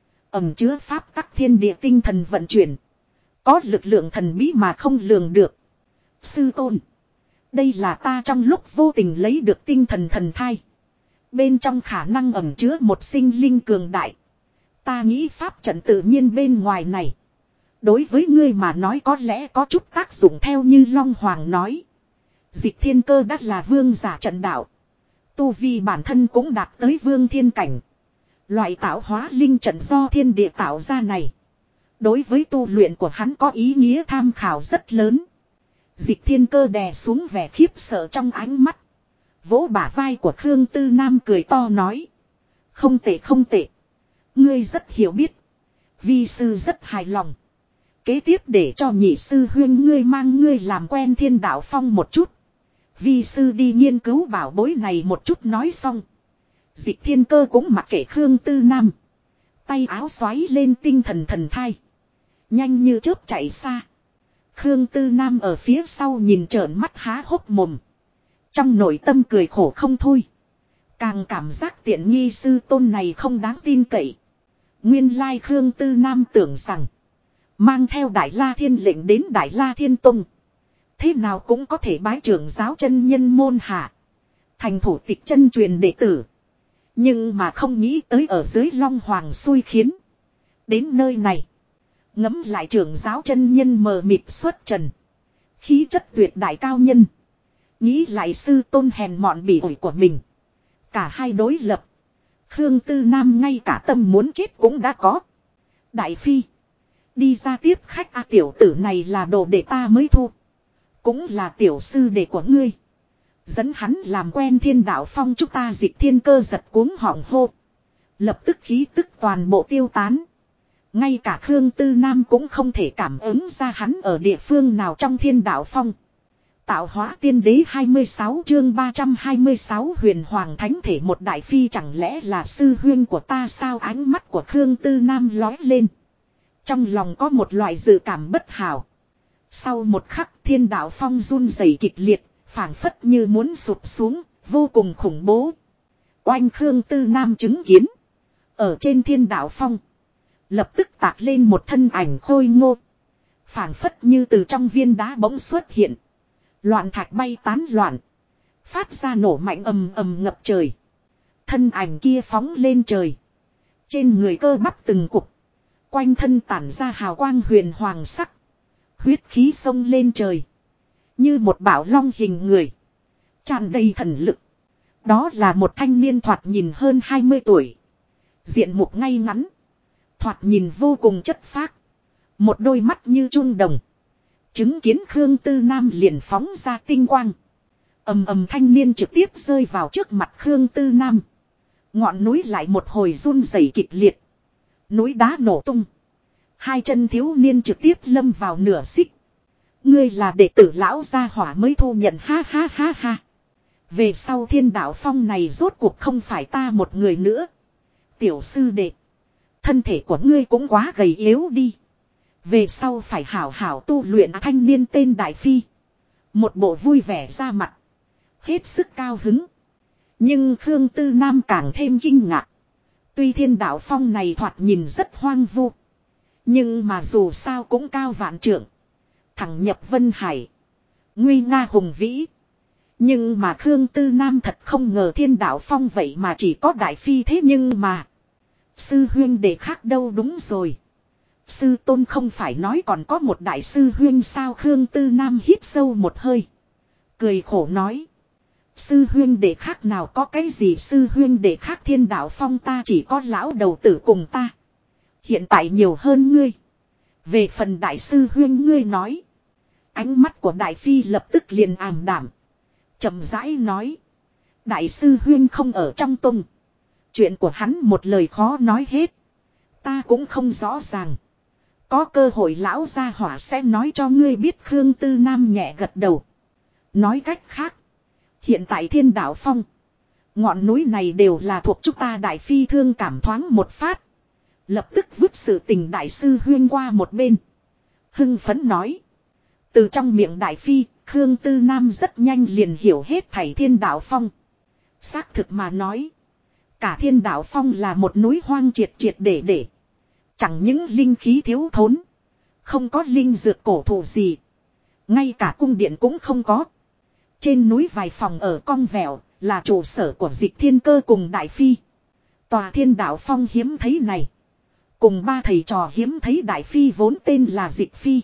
Ẩn chứa pháp tắc thiên địa tinh thần vận chuyển. Có lực lượng thần bí mà không lường được. Sư tôn. Đây là ta trong lúc vô tình lấy được tinh thần thần thai. Bên trong khả năng ẩn chứa một sinh linh cường đại. Ta nghĩ pháp trận tự nhiên bên ngoài này. Đối với ngươi mà nói có lẽ có chút tác dụng theo như Long Hoàng nói. Dịch Thiên Cơ đã là vương giả trận đạo. Tu vi bản thân cũng đạt tới vương thiên cảnh. Loại tạo hóa linh trận do thiên địa tạo ra này. Đối với tu luyện của hắn có ý nghĩa tham khảo rất lớn. Dịch Thiên Cơ đè xuống vẻ khiếp sợ trong ánh mắt. Vỗ bả vai của Khương Tư Nam cười to nói. Không tệ không tệ. Ngươi rất hiểu biết. Vi sư rất hài lòng. Kế tiếp để cho nhị sư huyên ngươi mang ngươi làm quen thiên đạo phong một chút. Vi sư đi nghiên cứu bảo bối này một chút nói xong. Dịch Thiên Cơ cũng mặc kệ Khương Tư Nam. Tay áo xoáy lên tinh thần thần thai. Nhanh như chớp chạy xa. Khương Tư Nam ở phía sau nhìn trợn mắt há hốc mồm. Trong nội tâm cười khổ không thôi. Càng cảm giác tiện nghi sư tôn này không đáng tin cậy. Nguyên lai Khương Tư Nam tưởng rằng. Mang theo Đại La Thiên lệnh đến Đại La Thiên Tông. Thế nào cũng có thể bái trưởng giáo chân nhân môn hạ. Thành thủ tịch chân truyền đệ tử. Nhưng mà không nghĩ tới ở dưới Long Hoàng xui khiến. Đến nơi này. Ngấm lại trưởng giáo chân nhân mờ mịt xuất trần. Khí chất tuyệt đại cao nhân. Nghĩ lại sư tôn hèn mọn bỉ ổi của mình. Cả hai đối lập. Khương Tư Nam ngay cả tâm muốn chết cũng đã có. Đại phi. Đi ra tiếp khách tiểu tử này là đồ để ta mới thu. Cũng là tiểu sư đệ của ngươi. Dẫn hắn làm quen thiên đạo phong chúng ta. Dịch Thiên Cơ giật cuống họng hô. Lập tức khí tức toàn bộ tiêu tán. Ngay cả Khương Tư Nam cũng không thể cảm ứng ra hắn ở địa phương nào trong thiên đạo phong. Tạo hóa tiên đế 26 chương 326 huyền hoàng thánh thể một đại phi chẳng lẽ là sư huyên của ta sao? Ánh mắt của Khương Tư Nam lói lên. Trong lòng có một loại dự cảm bất hảo. Sau một khắc thiên đạo phong run rẩy kịch liệt, phảng phất như muốn sụp xuống, vô cùng khủng bố. Oanh Khương Tư Nam chứng kiến. Ở trên thiên đạo phong. Lập tức tạc lên một thân ảnh khôi ngô. Phảng phất như từ trong viên đá bỗng xuất hiện. Loạn thạch bay tán loạn. Phát ra nổ mạnh ầm ầm ngập trời. Thân ảnh kia phóng lên trời. Trên người cơ bắp từng cục. Quanh thân tản ra hào quang huyền hoàng sắc. Huyết khí sông lên trời. Như một bảo long hình người. Tràn đầy thần lực. Đó là một thanh niên thoạt nhìn hơn 20 tuổi. Diện mục ngay ngắn. Thoạt nhìn vô cùng chất phác. Một đôi mắt như trung đồng. Chứng kiến Khương Tư Nam liền phóng ra tinh quang. Ầm ầm thanh niên trực tiếp rơi vào trước mặt Khương Tư Nam. Ngọn núi lại một hồi run rẩy kịch liệt. Núi đá nổ tung. Hai chân thiếu niên trực tiếp lâm vào nửa xích. Ngươi là đệ tử lão gia hỏa mới thu nhận ha ha ha ha. Về sau thiên đạo phong này rốt cuộc không phải ta một người nữa. Tiểu sư đệ. Thân thể của ngươi cũng quá gầy yếu đi. Về sau phải hảo hảo tu luyện. Thanh niên tên Đại Phi. Một bộ vui vẻ ra mặt. Hết sức cao hứng. Nhưng Khương Tư Nam càng thêm kinh ngạc. Tuy thiên đạo phong này thoạt nhìn rất hoang vu. Nhưng mà dù sao cũng cao vạn trượng. Thẳng nhập Vân Hải. Nguy nga hùng vĩ. Nhưng mà Khương Tư Nam thật không ngờ thiên đạo phong vậy mà chỉ có Đại Phi thế nhưng mà. Sư huyên đệ khác đâu đúng rồi. Sư tôn không phải nói còn có một đại sư huyên sao? Khương Tư Nam hít sâu một hơi. Cười khổ nói. Sư huyên đệ khác nào có cái gì sư huyên đệ khác Thiên Đạo Phong ta chỉ có lão đầu tử cùng ta. Hiện tại nhiều hơn ngươi. Về phần đại sư huyên ngươi nói. Ánh mắt của đại phi lập tức liền ảm đảm. Chậm rãi nói. Đại sư huyên không ở trong tung. Chuyện của hắn một lời khó nói hết. Ta cũng không rõ ràng. Có cơ hội lão gia hỏa sẽ nói cho ngươi biết. Khương Tư Nam nhẹ gật đầu. Nói cách khác. Hiện tại Thiên Đạo Phong. Ngọn núi này đều là thuộc chúng ta. Đại phi thương cảm thoáng một phát. Lập tức vứt sự tình đại sư huyên qua một bên. Hưng phấn nói. Từ trong miệng đại phi, Khương Tư Nam rất nhanh liền hiểu hết thảy Thiên Đạo Phong. Xác thực mà nói. Cả Thiên Đạo Phong là một núi hoang triệt triệt để. Chẳng những linh khí thiếu thốn. Không có linh dược cổ thụ gì. Ngay cả cung điện cũng không có. Trên núi vài phòng ở cong vẹo là trụ sở của Dịch Thiên Cơ cùng Đại Phi. Tòa Thiên Đạo Phong hiếm thấy này. Cùng ba thầy trò hiếm thấy Đại Phi vốn tên là Dịch Phi.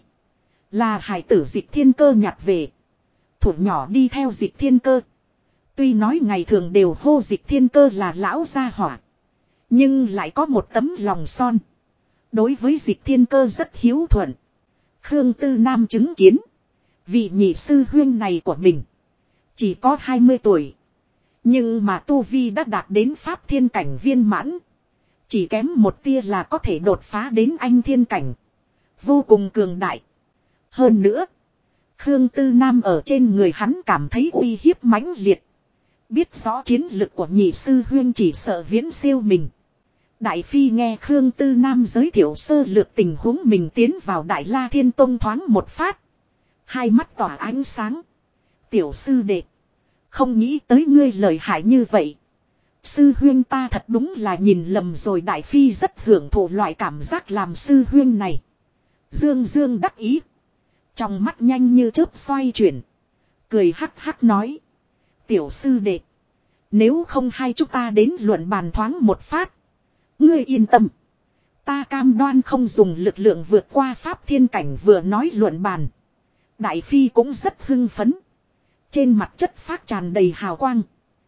Là hải tử Dịch Thiên Cơ nhặt về. Thủ nhỏ đi theo Dịch Thiên Cơ. Tuy nói ngày thường đều hô Dịch Thiên Cơ là lão gia hỏa. Nhưng lại có một tấm lòng son. Đối với Dịch Thiên Cơ rất hiếu thuận. Khương Tư Nam chứng kiến. Vị nhị sư huyên này của mình. Chỉ có 20 tuổi. Nhưng mà Tu Vi đã đạt đến Pháp Thiên Cảnh viên mãn. Chỉ kém một tia là có thể đột phá đến Anh Thiên Cảnh. Vô cùng cường đại. Hơn nữa. Khương Tư Nam ở trên người hắn cảm thấy uy hiếp mãnh liệt. Biết rõ chiến lực của nhị sư huyên chỉ sợ viễn siêu mình. Đại Phi nghe Khương Tư Nam giới thiệu sơ lược tình huống mình tiến vào Đại La Thiên Tông thoáng một phát. Hai mắt tỏa ánh sáng. Tiểu sư đệ. Không nghĩ tới ngươi lợi hại như vậy. Sư huyên ta thật đúng là nhìn lầm rồi. Đại Phi rất hưởng thụ loại cảm giác làm sư huyên này. Dương Dương đắc ý. Trong mắt nhanh như chớp xoay chuyển. Cười hắc hắc nói. Tiểu sư đệ. Nếu không hai chúng ta đến luận bàn thoáng một phát. Ngươi yên tâm. Ta cam đoan không dùng lực lượng vượt qua Pháp Thiên Cảnh vừa nói luận bàn. Đại Phi cũng rất hưng phấn. Trên mặt chất phát tràn đầy hào quang.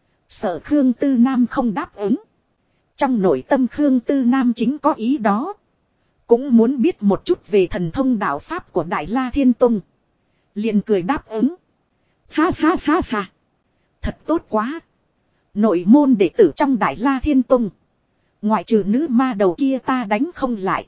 Sợ Khương Tư Nam không đáp ứng. Trong nội tâm Khương Tư Nam chính có ý đó. Cũng muốn biết một chút về thần thông đạo Pháp của Đại La Thiên Tông. Liền cười đáp ứng. Ha ha ha ha. Thật tốt quá. Nội môn đệ tử trong Đại La Thiên Tông. Ngoại trừ nữ ma đầu kia ta đánh không lại.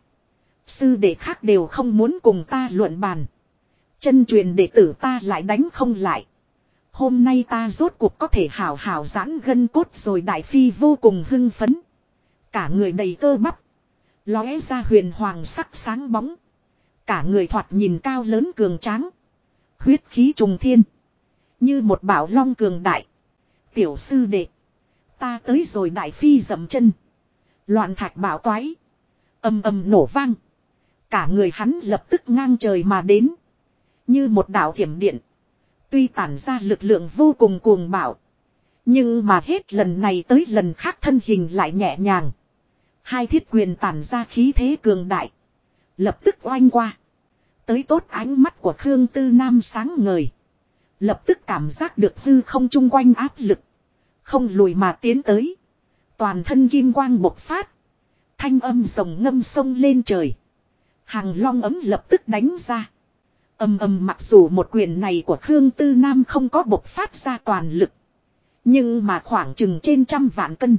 Sư đệ khác đều không muốn cùng ta luận bàn. Chân truyền đệ tử ta lại đánh không lại. Hôm nay ta rốt cuộc có thể hào hào giãn gân cốt rồi. Đại Phi vô cùng hưng phấn. Cả người đầy cơ bắp. Lóe ra huyền hoàng sắc sáng bóng. Cả người thoạt nhìn cao lớn cường tráng. Huyết khí trùng thiên. Như một bảo long cường đại. Tiểu sư đệ. Ta tới rồi. Đại Phi dậm chân. Loạn thạch bảo toái. Ầm ầm nổ vang. Cả người hắn lập tức ngang trời mà đến. Như một đạo thiểm điện. Tuy tản ra lực lượng vô cùng cuồng bạo. Nhưng mà hết lần này tới lần khác thân hình lại nhẹ nhàng. Hai thiết quyền tản ra khí thế cường đại. Lập tức oanh qua. Tới tốt ánh mắt của Khương Tư Nam sáng ngời. Lập tức cảm giác được hư không chung quanh áp lực. Không lùi mà tiến tới. Toàn thân kim quang bộc phát. Thanh âm rồng ngâm sông lên trời. Hàng long ấm lập tức đánh ra. Ầm ầm mặc dù một quyền này của Khương Tư Nam không có bộc phát ra toàn lực. Nhưng mà khoảng chừng trên 100 vạn cân.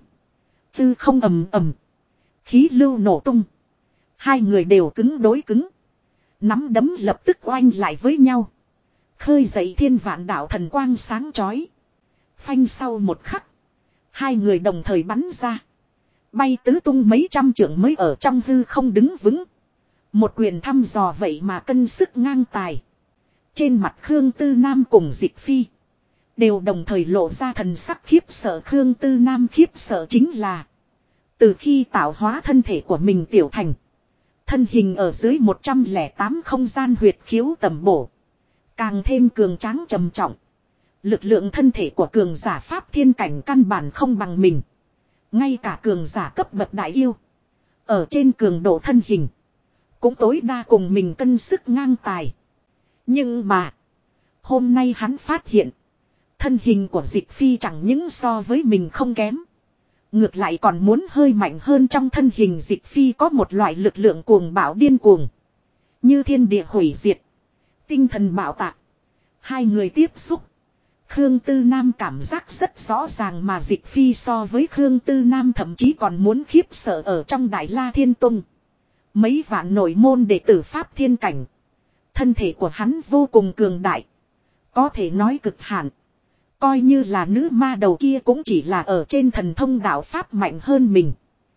Tư không ầm ầm. Khí lưu nổ tung. Hai người đều cứng đối cứng. Nắm đấm lập tức oanh lại với nhau. Khơi dậy thiên vạn đạo thần quang sáng chói. Phanh sau một khắc. Hai người đồng thời bắn ra. Bay tứ tung mấy trăm trượng mới ở trong hư không đứng vững. Một quyền thăm dò vậy mà cân sức ngang tài. Trên mặt Khương Tư Nam cùng Dịch Phi. Đều đồng thời lộ ra thần sắc khiếp sợ. Khương Tư Nam khiếp sợ chính là. Từ khi tạo hóa thân thể của mình tiểu thành. Thân hình ở dưới 108 không gian huyệt khiếu tầm bổ. Càng thêm cường tráng trầm trọng. Lực lượng thân thể của cường giả Pháp Thiên Cảnh căn bản không bằng mình. Ngay cả cường giả cấp bậc đại yêu. Ở trên cường độ thân hình. Cũng tối đa cùng mình cân sức ngang tài. Nhưng mà. Hôm nay hắn phát hiện. Thân hình của Dịch Phi chẳng những so với mình không kém. Ngược lại còn muốn hơi mạnh hơn. Trong thân hình Dịch Phi có một loại lực lượng cuồng bạo điên cuồng. Như thiên địa hủy diệt. Tinh thần bạo tạc. Hai người tiếp xúc. Khương Tư Nam cảm giác rất rõ ràng mà Dịch Phi so với Khương Tư Nam thậm chí còn muốn khiếp sợ ở trong Đại La Thiên Tông. Mấy vạn nội môn đệ tử Pháp Thiên Cảnh. Thân thể của hắn vô cùng cường đại. Có thể nói cực hạn. Coi như là nữ ma đầu kia cũng chỉ là ở trên thần thông đạo Pháp mạnh hơn mình.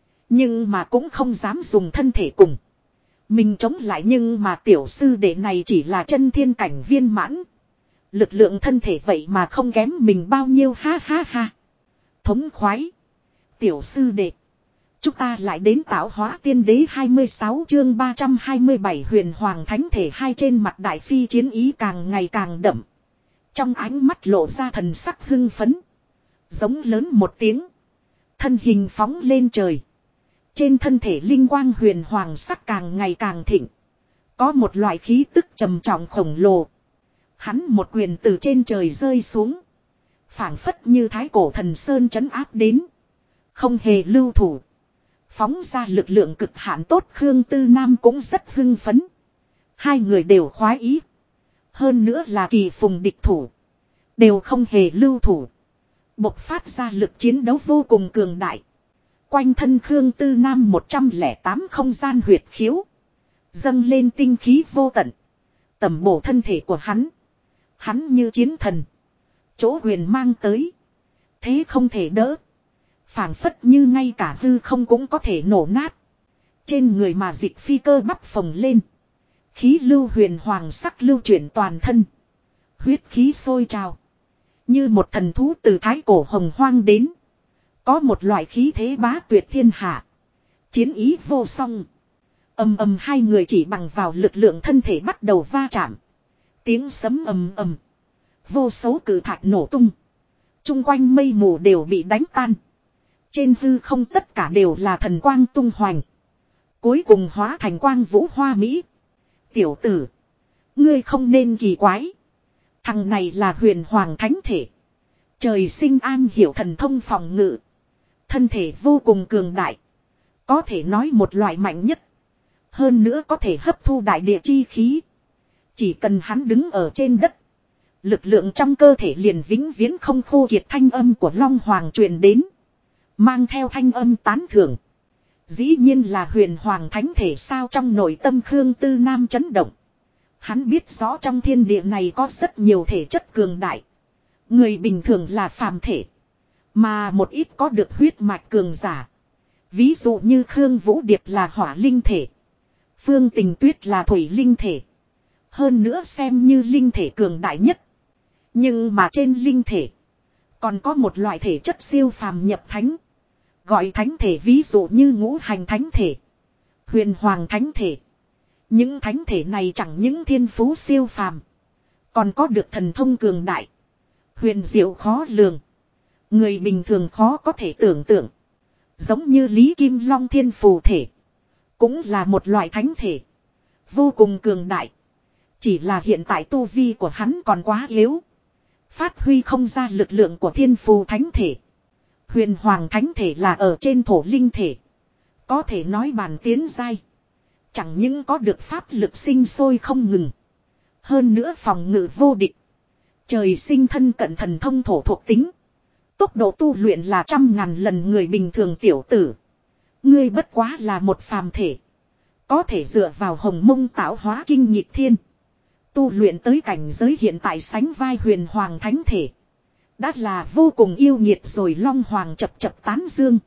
Nhưng mà cũng không dám dùng thân thể cùng mình chống lại, nhưng mà tiểu sư đệ này chỉ là chân thiên cảnh viên mãn. Lực lượng thân thể vậy mà không kém mình bao nhiêu, ha ha ha. Thống khoái. Tiểu sư đệ. Chúng ta lại đến tạo hóa tiên đế 26 chương 327 huyền hoàng thánh thể. Hai trên mặt đại phi chiến ý càng ngày càng đậm. Trong ánh mắt lộ ra thần sắc hưng phấn. Giống lớn một tiếng. Thân hình phóng lên trời. Trên thân thể linh quang huyền hoàng sắc càng ngày càng thịnh. Có một loại khí tức trầm trọng khổng lồ. Hắn một quyền từ trên trời rơi xuống. Phảng phất như thái cổ thần sơn trấn áp đến. Không hề lưu thủ. Phóng ra lực lượng cực hạn tốt. Khương Tư Nam cũng rất hưng phấn. Hai người đều khoái ý. Hơn nữa là kỳ phùng địch thủ. Đều không hề lưu thủ. Bộc phát ra lực chiến đấu vô cùng cường đại. Quanh thân Khương Tư Nam 108 không gian huyệt khiếu. Dâng lên tinh khí vô tận. Tẩm bổ thân thể của hắn. Hắn như chiến thần. Chỗ huyền mang tới. Thế không thể đỡ. Phảng phất như ngay cả hư không cũng có thể nổ nát. Trên người mà Dịch Phi cơ bắp phồng lên. Khí lưu huyền hoàng sắc lưu chuyển toàn thân. Huyết khí sôi trào. Như một thần thú từ thái cổ hồng hoang đến. Có một loại khí thế bá tuyệt thiên hạ. Chiến ý vô song. Ầm ầm, hai người chỉ bằng vào lực lượng thân thể bắt đầu va chạm. Tiếng sấm ầm ầm. Vô số cử thạch nổ tung. Trung quanh mây mù đều bị đánh tan. Trên hư không tất cả đều là thần quang tung hoành. Cuối cùng hóa thành quang vũ hoa mỹ. Tiểu tử. Ngươi không nên kỳ quái. Thằng này là huyền hoàng thánh thể. Trời sinh an hiểu thần thông phòng ngự. Thân thể vô cùng cường đại. Có thể nói một loại mạnh nhất. Hơn nữa có thể hấp thu đại địa chi khí. Chỉ cần hắn đứng ở trên đất. Lực lượng trong cơ thể liền vĩnh viễn không khô kiệt. Thanh âm của Long Hoàng truyền đến. Mang theo thanh âm tán thưởng. Dĩ nhiên là huyền hoàng thánh thể sao. Trong nội tâm Khương Tư Nam chấn động. Hắn biết rõ trong thiên địa này có rất nhiều thể chất cường đại. Người bình thường là phàm thể. Mà một ít có được huyết mạch cường giả. Ví dụ như Khương Vũ Điệp là hỏa linh thể. Phương Tình Tuyết là thủy linh thể. Hơn nữa xem như linh thể cường đại nhất. Nhưng mà trên linh thể. Còn có một loại thể chất siêu phàm nhập thánh. Gọi thánh thể, ví dụ như ngũ hành thánh thể. Huyền hoàng thánh thể. Những thánh thể này chẳng những thiên phú siêu phàm. Còn có được thần thông cường đại. Huyền diệu khó lường. Người bình thường khó có thể tưởng tượng. Giống như Lý Kim Long thiên phù thể. Cũng là một loại thánh thể. Vô cùng cường đại. Chỉ là hiện tại tu vi của hắn còn quá yếu. Phát huy không ra lực lượng của thiên phù thánh thể. Huyền hoàng thánh thể là ở trên thổ linh thể. Có thể nói bàn tiến giai. Chẳng những có được pháp lực sinh sôi không ngừng. Hơn nữa phòng ngự vô địch. Trời sinh thân cận thần thông thổ thuộc tính. Tốc độ tu luyện là 100.000 lần người bình thường. Tiểu tử. Ngươi bất quá là một phàm thể. Có thể dựa vào hồng mông tạo hóa kinh nhịp thiên. Tu luyện tới cảnh giới hiện tại sánh vai huyền hoàng thánh thể. Đã là vô cùng yêu nghiệt rồi. Long Hoàng chập chập tán dương.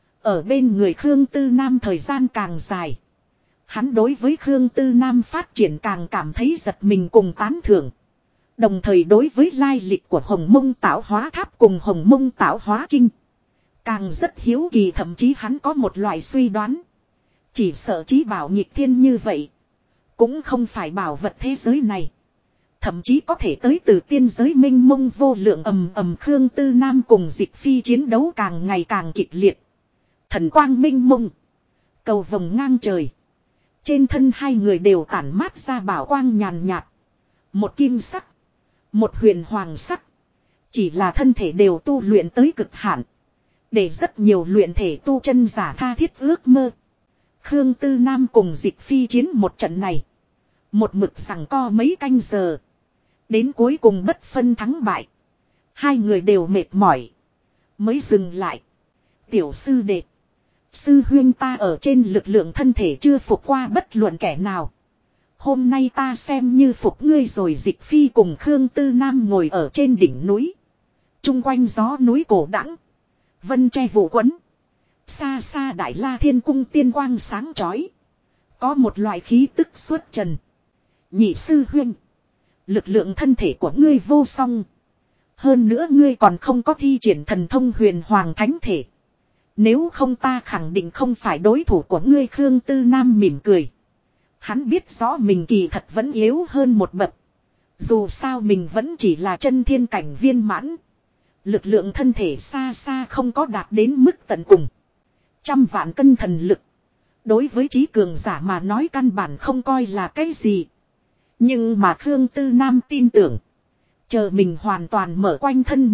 Ở bên người Khương Tư Nam thời gian càng dài. Hắn đối với Khương Tư Nam phát triển càng cảm thấy giật mình cùng tán thưởng. Đồng thời đối với lai lịch của hồng mông tạo hóa tháp cùng hồng mông tạo hóa kinh. Càng rất hiếu kỳ, thậm chí hắn có một loại suy đoán. Chỉ sợ chí bảo nghịch thiên như vậy. Cũng không phải bảo vật thế giới này. Thậm chí có thể tới từ tiên giới minh mông vô lượng. Ầm ầm, Khương Tư Nam cùng Dịch Phi chiến đấu càng ngày càng kịch liệt. Thần quang minh mông. Cầu vồng ngang trời. Trên thân hai người đều tản mát ra bảo quang nhàn nhạt. Một kim sắc. Một huyền hoàng sắc. Chỉ là thân thể đều tu luyện tới cực hạn. Để rất nhiều luyện thể tu chân giả tha thiết ước mơ. Khương Tư Nam cùng Dịch Phi chiến một trận này. Một mực giằng co mấy canh giờ. Đến cuối cùng bất phân thắng bại. Hai người đều mệt mỏi. Mới dừng lại. Tiểu sư đệ. Sư huyên ta ở trên lực lượng thân thể chưa phục qua bất luận kẻ nào. Hôm nay ta xem như phục ngươi rồi. Dịch Phi cùng Khương Tư Nam ngồi ở trên đỉnh núi. Trung quanh gió núi cổ đãng. Vân tre vụ quấn. Xa xa Đại La Thiên Cung tiên quang sáng chói. Có một loại khí tức xuất trần. Nhị sư huynh. Lực lượng thân thể của ngươi vô song. Hơn nữa ngươi còn không có thi triển thần thông huyền hoàng thánh thể. Nếu không ta khẳng định không phải đối thủ của ngươi. Khương Tư Nam mỉm cười. Hắn biết rõ mình kỳ thật vẫn yếu hơn một bậc. Dù sao mình vẫn chỉ là chân thiên cảnh viên mãn. Lực lượng thân thể xa xa không có đạt đến mức tận cùng. 100.000 cân thần lực. Đối với trí cường giả mà nói căn bản không coi là cái gì. Nhưng mà Khương Tư Nam tin tưởng. Chờ mình hoàn toàn mở quanh thân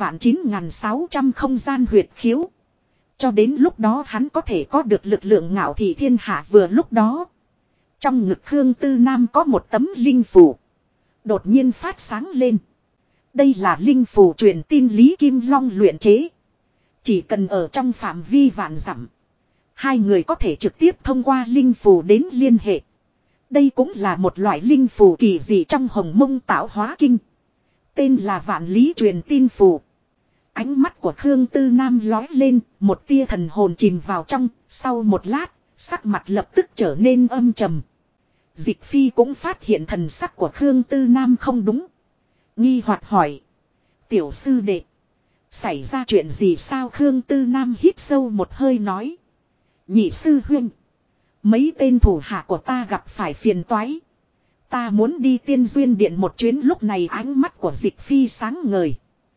12.9.600 không gian huyệt khiếu. Cho đến lúc đó hắn có thể có được lực lượng ngạo thị thiên hạ. Vừa lúc đó. Trong ngực Khương Tư Nam có một tấm linh phù. Đột nhiên phát sáng lên. Đây là linh phù truyền tin Lý Kim Long luyện chế. Chỉ cần ở trong phạm vi vạn dặm. Hai người có thể trực tiếp thông qua linh phù đến liên hệ. Đây cũng là một loại linh phù kỳ dị trong Hồng Mông Tạo Hóa Kinh. Tên là Vạn Lý Truyền Tin Phù. Ánh mắt của Khương Tư Nam lói lên, một tia thần hồn chìm vào trong, sau một lát, sắc mặt lập tức trở nên âm trầm. Dịch Phi cũng phát hiện thần sắc của Khương Tư Nam không đúng. Nghi hoặc hỏi. Tiểu sư đệ. Xảy ra chuyện gì sao? Khương Tư Nam hít sâu một hơi nói. Nhị sư huynh. Mấy tên thủ hạ của ta gặp phải phiền toái. Ta muốn đi Tiên Duyên Điện một chuyến. Lúc này ánh mắt của Dịch Phi sáng ngời.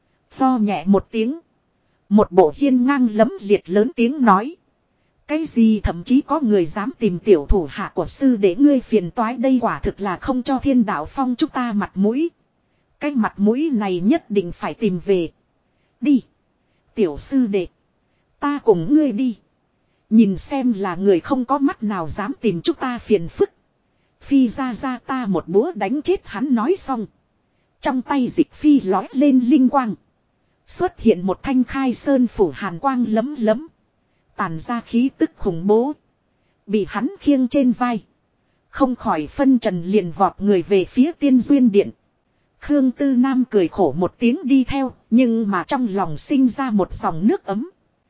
Lo nhẹ một tiếng. Một bộ hiên ngang lấm liệt lớn tiếng nói. Cái gì thậm chí có người dám tìm tiểu thủ hạ của sư để ngươi phiền toái. Đây quả thực là không cho Thiên Đạo Phong chúng ta mặt mũi. Cái mặt mũi này nhất định phải tìm về. Đi. Tiểu sư đệ. Ta cùng ngươi đi. Nhìn xem là người không có mắt nào dám tìm chúng ta phiền phức. Phi ra ta một búa đánh chết hắn. Nói xong. Trong tay Dịch Phi lói lên linh quang. Xuất hiện một thanh khai sơn phủ hàn quang lấm lấm. Tàn ra khí tức khủng bố. Bị hắn khiêng trên vai. Không khỏi phân trần liền vọt người về phía Tiên Duyên Điện. Khương Tư Nam cười khổ một tiếng đi theo. Nhưng mà trong lòng sinh ra một dòng nước ấm.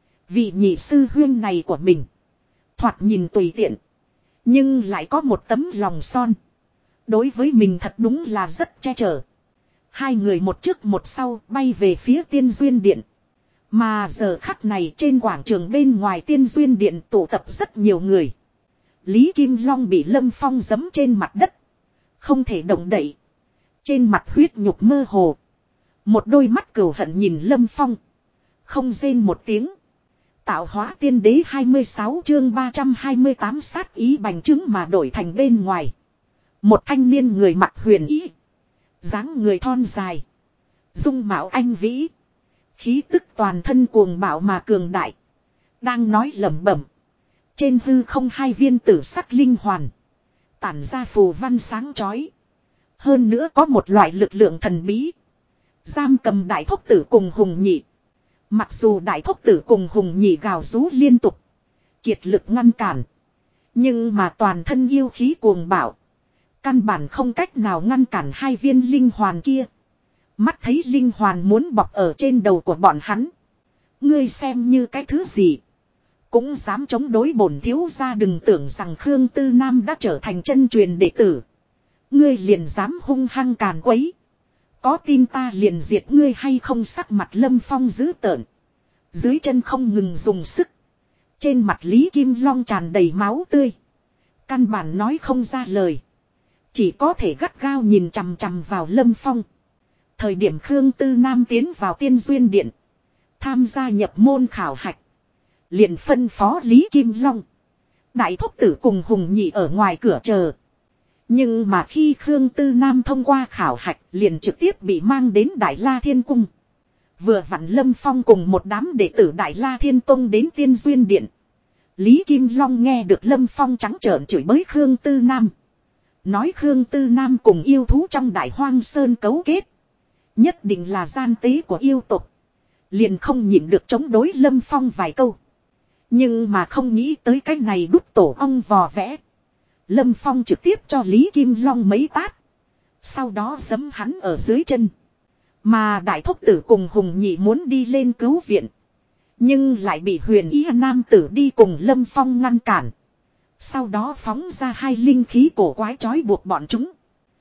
Vị nhị sư huyên này của mình. Thoạt nhìn tùy tiện. Nhưng lại có một tấm lòng son. Đối với mình thật đúng là rất che chở. Hai người một trước một sau bay về phía Tiên Duyên Điện. Mà giờ khắc này trên quảng trường bên ngoài Tiên Duyên Điện tụ tập rất nhiều người. Lý Kim Long bị Lâm Phong giẫm trên mặt đất. Không thể động đậy. Trên mặt huyết nhục mơ hồ. Một đôi mắt cừu hận nhìn Lâm Phong. Không rên một tiếng. Tạo hóa tiên đế 26 chương 328 sát ý bành trướng mà đổi thành bên ngoài. Một thanh niên người mặc huyền ý. Dáng người thon dài. Dung mạo anh vĩ. Khí tức toàn thân cuồng bạo mà cường đại. Đang nói lẩm bẩm. Trên hư không hai viên tử sắc linh hoàn. Tản ra phù văn sáng chói. Hơn nữa có một loại lực lượng thần bí. Giam cầm đại thúc tử cùng hùng nhị. Mặc dù đại thúc tử cùng hùng nhị gào rú liên tục. Kiệt lực ngăn cản. Nhưng mà toàn thân yêu khí cuồng bạo. Căn bản không cách nào ngăn cản hai viên linh hoàn kia. Mắt thấy linh hoàn muốn bọc ở trên đầu của bọn hắn. Ngươi xem như cái thứ gì. Cũng dám chống đối bổn thiếu gia. Đừng tưởng rằng Khương Tư Nam đã trở thành chân truyền đệ tử. Ngươi liền dám hung hăng càn quấy. Có tin ta liền diệt ngươi hay không? Sắc mặt Lâm Phong dữ tợn. Dưới chân không ngừng dùng sức. Trên mặt Lý Kim Long tràn đầy máu tươi. Căn bản nói không ra lời. Chỉ có thể gắt gao nhìn chằm chằm vào Lâm Phong. Thời điểm Khương Tư Nam tiến vào Tiên Duyên Điện. Tham gia nhập môn khảo hạch. Liền phân phó Lý Kim Long. Đại thúc tử cùng hùng nhị ở ngoài cửa chờ. Nhưng mà khi Khương Tư Nam thông qua khảo hạch liền trực tiếp bị mang đến Đại La Thiên Cung. Vừa vặn Lâm Phong cùng một đám đệ tử Đại La Thiên Tông đến Tiên Duyên Điện. Lý Kim Long nghe được Lâm Phong trắng trợn chửi bới Khương Tư Nam. Nói Khương Tư Nam cùng yêu thú trong Đại Hoang Sơn cấu kết. Nhất định là gian tế của yêu tộc. Liền không nhịn được chống đối Lâm Phong vài câu. Nhưng mà không nghĩ tới cái này đút tổ ong vò vẽ. Lâm Phong trực tiếp cho Lý Kim Long mấy tát. Sau đó giẫm hắn ở dưới chân. Mà đại thúc tử cùng Hùng Nhị muốn đi lên cứu viện. Nhưng lại bị Huyền Ý Nam tử đi cùng Lâm Phong ngăn cản. Sau đó phóng ra hai linh khí cổ quái trói buộc bọn chúng.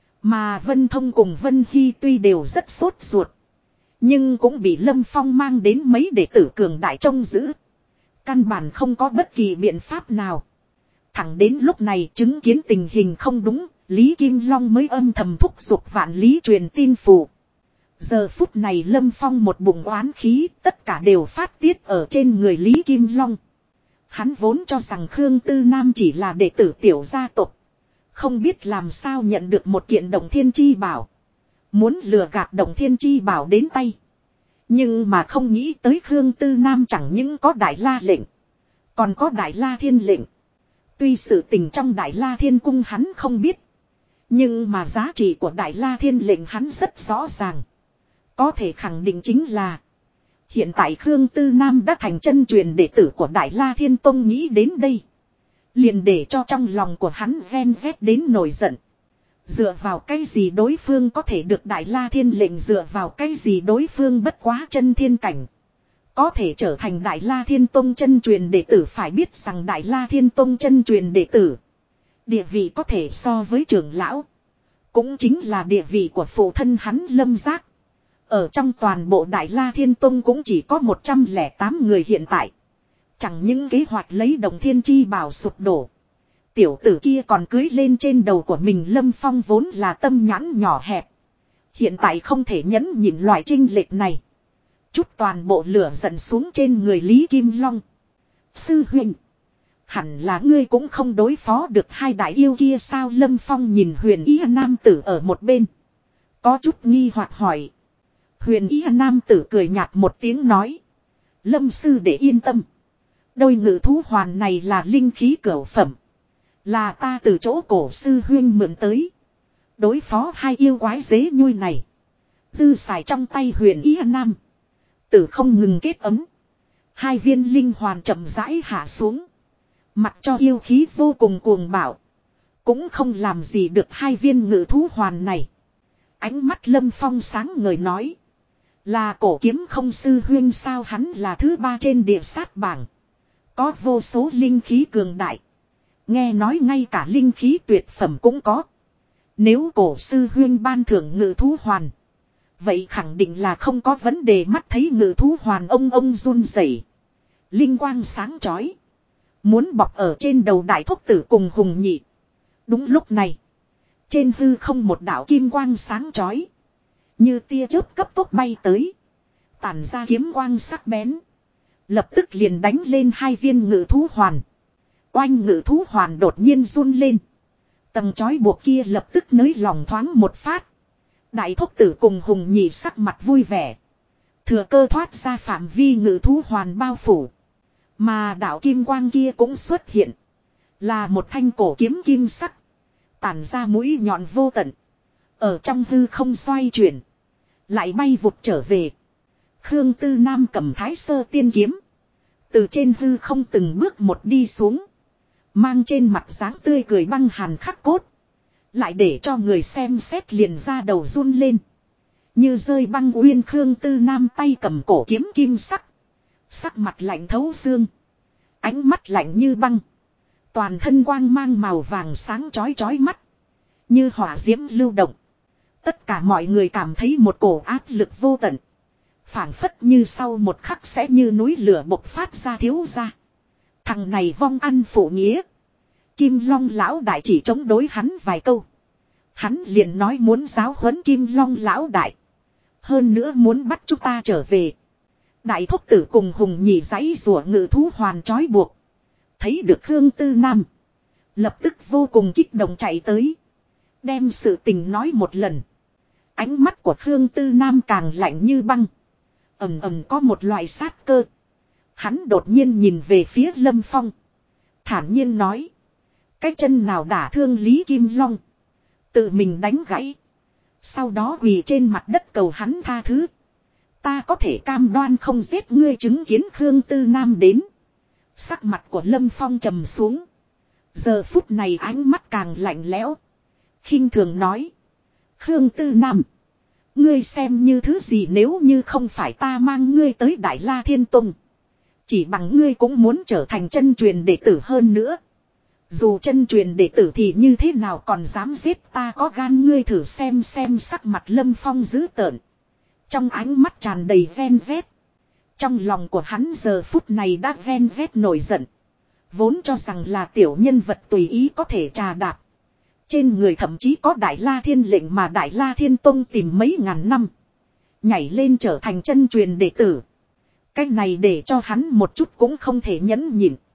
Mà Vân Thông cùng Vân Hy tuy đều rất sốt ruột. Nhưng cũng bị Lâm Phong mang đến mấy đệ tử cường đại trông giữ. Căn bản không có bất kỳ biện pháp nào. Thẳng đến lúc này chứng kiến tình hình không đúng, Lý Kim Long mới âm thầm thúc giục vạn lý truyền tin phù. Giờ phút này Lâm Phong một bụng oán khí, tất cả đều phát tiết ở trên người Lý Kim Long. Hắn vốn cho rằng Khương Tư Nam chỉ là đệ tử tiểu gia tộc. Không biết làm sao nhận được một kiện Động Thiên Chi Bảo. Muốn lừa gạt Động Thiên Chi Bảo đến tay. Nhưng mà không nghĩ tới Khương Tư Nam chẳng những có Đại La lệnh. Còn có Đại La Thiên lệnh. Tuy sự tình trong Đại La Thiên cung hắn không biết. Nhưng mà giá trị của Đại La Thiên lệnh hắn rất rõ ràng. Có thể khẳng định chính là. Hiện tại Khương Tư Nam đã thành chân truyền đệ tử của Đại La Thiên Tông nghĩ đến đây. Liền để cho trong lòng của hắn ven vét đến nổi giận. Dựa vào cái gì đối phương có thể được Đại La Thiên lệnh, dựa vào cái gì đối phương bất quá chân thiên cảnh. Có thể trở thành Đại La Thiên Tông chân truyền đệ tử, phải biết rằng Đại La Thiên Tông chân truyền đệ tử. Địa vị có thể so với trưởng lão. Cũng chính là địa vị của phụ thân hắn Lâm Giác. Ở trong toàn bộ Đại La Thiên Tông cũng chỉ có 108 người hiện tại. Chẳng những kế hoạch lấy Động Thiên Chi Bảo sụp đổ. Tiểu tử kia còn cưới lên trên đầu của mình. Lâm Phong vốn là tâm nhãn nhỏ hẹp. Hiện tại không thể nhẫn nhịn loại chênh lệch này. Chút toàn bộ lửa giận xuống trên người Lý Kim Long. Sư huynh, hẳn là ngươi cũng không đối phó được hai đại yêu kia sao? Lâm Phong nhìn Huyền Ý Nam tử ở một bên. Có chút nghi hoặc hỏi. Huyền Ý Nam tử cười nhạt một tiếng nói. Lâm sư để yên tâm. Đôi ngự thú hoàn này là linh khí cửu phẩm. Là ta từ chỗ cổ sư huynh mượn tới. Đối phó hai yêu quái dế nhui này. Dư xài trong tay Huyền Ý Nam tử không ngừng kết ấm. Hai viên linh hoàn chậm rãi hạ xuống. Mặc cho yêu khí vô cùng cuồng bạo. Cũng không làm gì được hai viên ngự thú hoàn này. Ánh mắt Lâm Phong sáng ngời nói. Là cổ kiếm không sư huynh sao? Hắn là thứ 3 trên địa sát bảng. Có vô số linh khí cường đại. Nghe nói ngay cả linh khí tuyệt phẩm cũng có. Nếu cổ sư huynh ban thưởng ngự thú hoàn, vậy khẳng định là không có vấn đề. Mắt thấy ngự thú hoàn ông run rẩy, linh quang sáng chói, muốn bọc ở trên đầu đại thúc tử cùng Hùng Nhị. Đúng lúc này, trên hư không một đạo kim quang sáng chói, như tia chớp cấp tốc bay tới, tản ra kiếm quang sắc bén, lập tức liền đánh lên hai viên ngự thú hoàn. Oanh, ngự thú hoàn đột nhiên run lên. Tầng chói buộc kia lập tức nới lòng thoáng một phát. Đại thúc tử cùng Hùng Nhị sắc mặt vui vẻ. Thừa cơ thoát ra phạm vi ngự thú hoàn bao phủ. Mà đạo kim quang kia cũng xuất hiện. Là một thanh cổ kiếm kim sắc. Tản ra mũi nhọn vô tận. Ở trong hư không xoay chuyển. Lại bay vụt trở về. Khương Tư Nam cầm Thái Sơ Tiên Kiếm. Từ trên hư không từng bước một đi xuống. Mang trên mặt dáng tươi cười băng hàn khắc cốt. Lại để cho người xem xét liền ra đầu run lên. Như rơi băng uyên. Khương Tư Nam tay cầm cổ kiếm kim sắc. Sắc mặt lạnh thấu xương. Ánh mắt lạnh như băng. Toàn thân quang mang màu vàng sáng chói chói mắt. Như hỏa diễm lưu động. Tất cả mọi người cảm thấy một cổ áp lực vô tận. Phảng phất như sau một khắc sẽ như núi lửa bộc phát ra. Thiếu ra, thằng này vong ăn phụ nghĩa. Kim Long lão đại chỉ chống đối hắn vài câu. Hắn liền nói muốn giáo huấn Kim Long lão đại. Hơn nữa muốn bắt chúng ta trở về. Đại thúc tử cùng Hùng Nhị giãy rủa ngự thú hoàn trói buộc. Thấy được Khương Tư Nam, lập tức vô cùng kích động chạy tới. Đem sự tình nói một lần. Ánh mắt của Khương Tư Nam càng lạnh như băng. Ầm ầm có một loại sát cơ. Hắn đột nhiên nhìn về phía Lâm Phong. Thản nhiên nói. Cái chân nào đả thương Lý Kim Long. Tự mình đánh gãy. Sau đó quỳ trên mặt đất cầu hắn tha thứ. Ta có thể cam đoan không giết ngươi, chứng kiến Khương Tư Nam đến. Sắc mặt của Lâm Phong trầm xuống. Giờ phút này ánh mắt càng lạnh lẽo. Khinh thường nói. Khương Tư Nam. Ngươi xem như thứ gì nếu như không phải ta mang ngươi tới Đại La Thiên Tông. Chỉ bằng ngươi cũng muốn trở thành chân truyền đệ tử hơn nữa. Dù chân truyền đệ tử thì như thế nào còn dám giết ta, có gan ngươi thử xem sắc mặt Lâm Phong dữ tợn. Trong ánh mắt tràn đầy ghen ghét. Trong lòng của hắn giờ phút này đã ghen ghét nổi giận. Vốn cho rằng là tiểu nhân vật tùy ý có thể trà đạp. Trên người thậm chí có Đại La Thiên lệnh mà Đại La Thiên Tông tìm mấy ngàn năm. Nhảy lên trở thành chân truyền đệ tử. Cái này để cho hắn một chút cũng không thể nhẫn nhịn.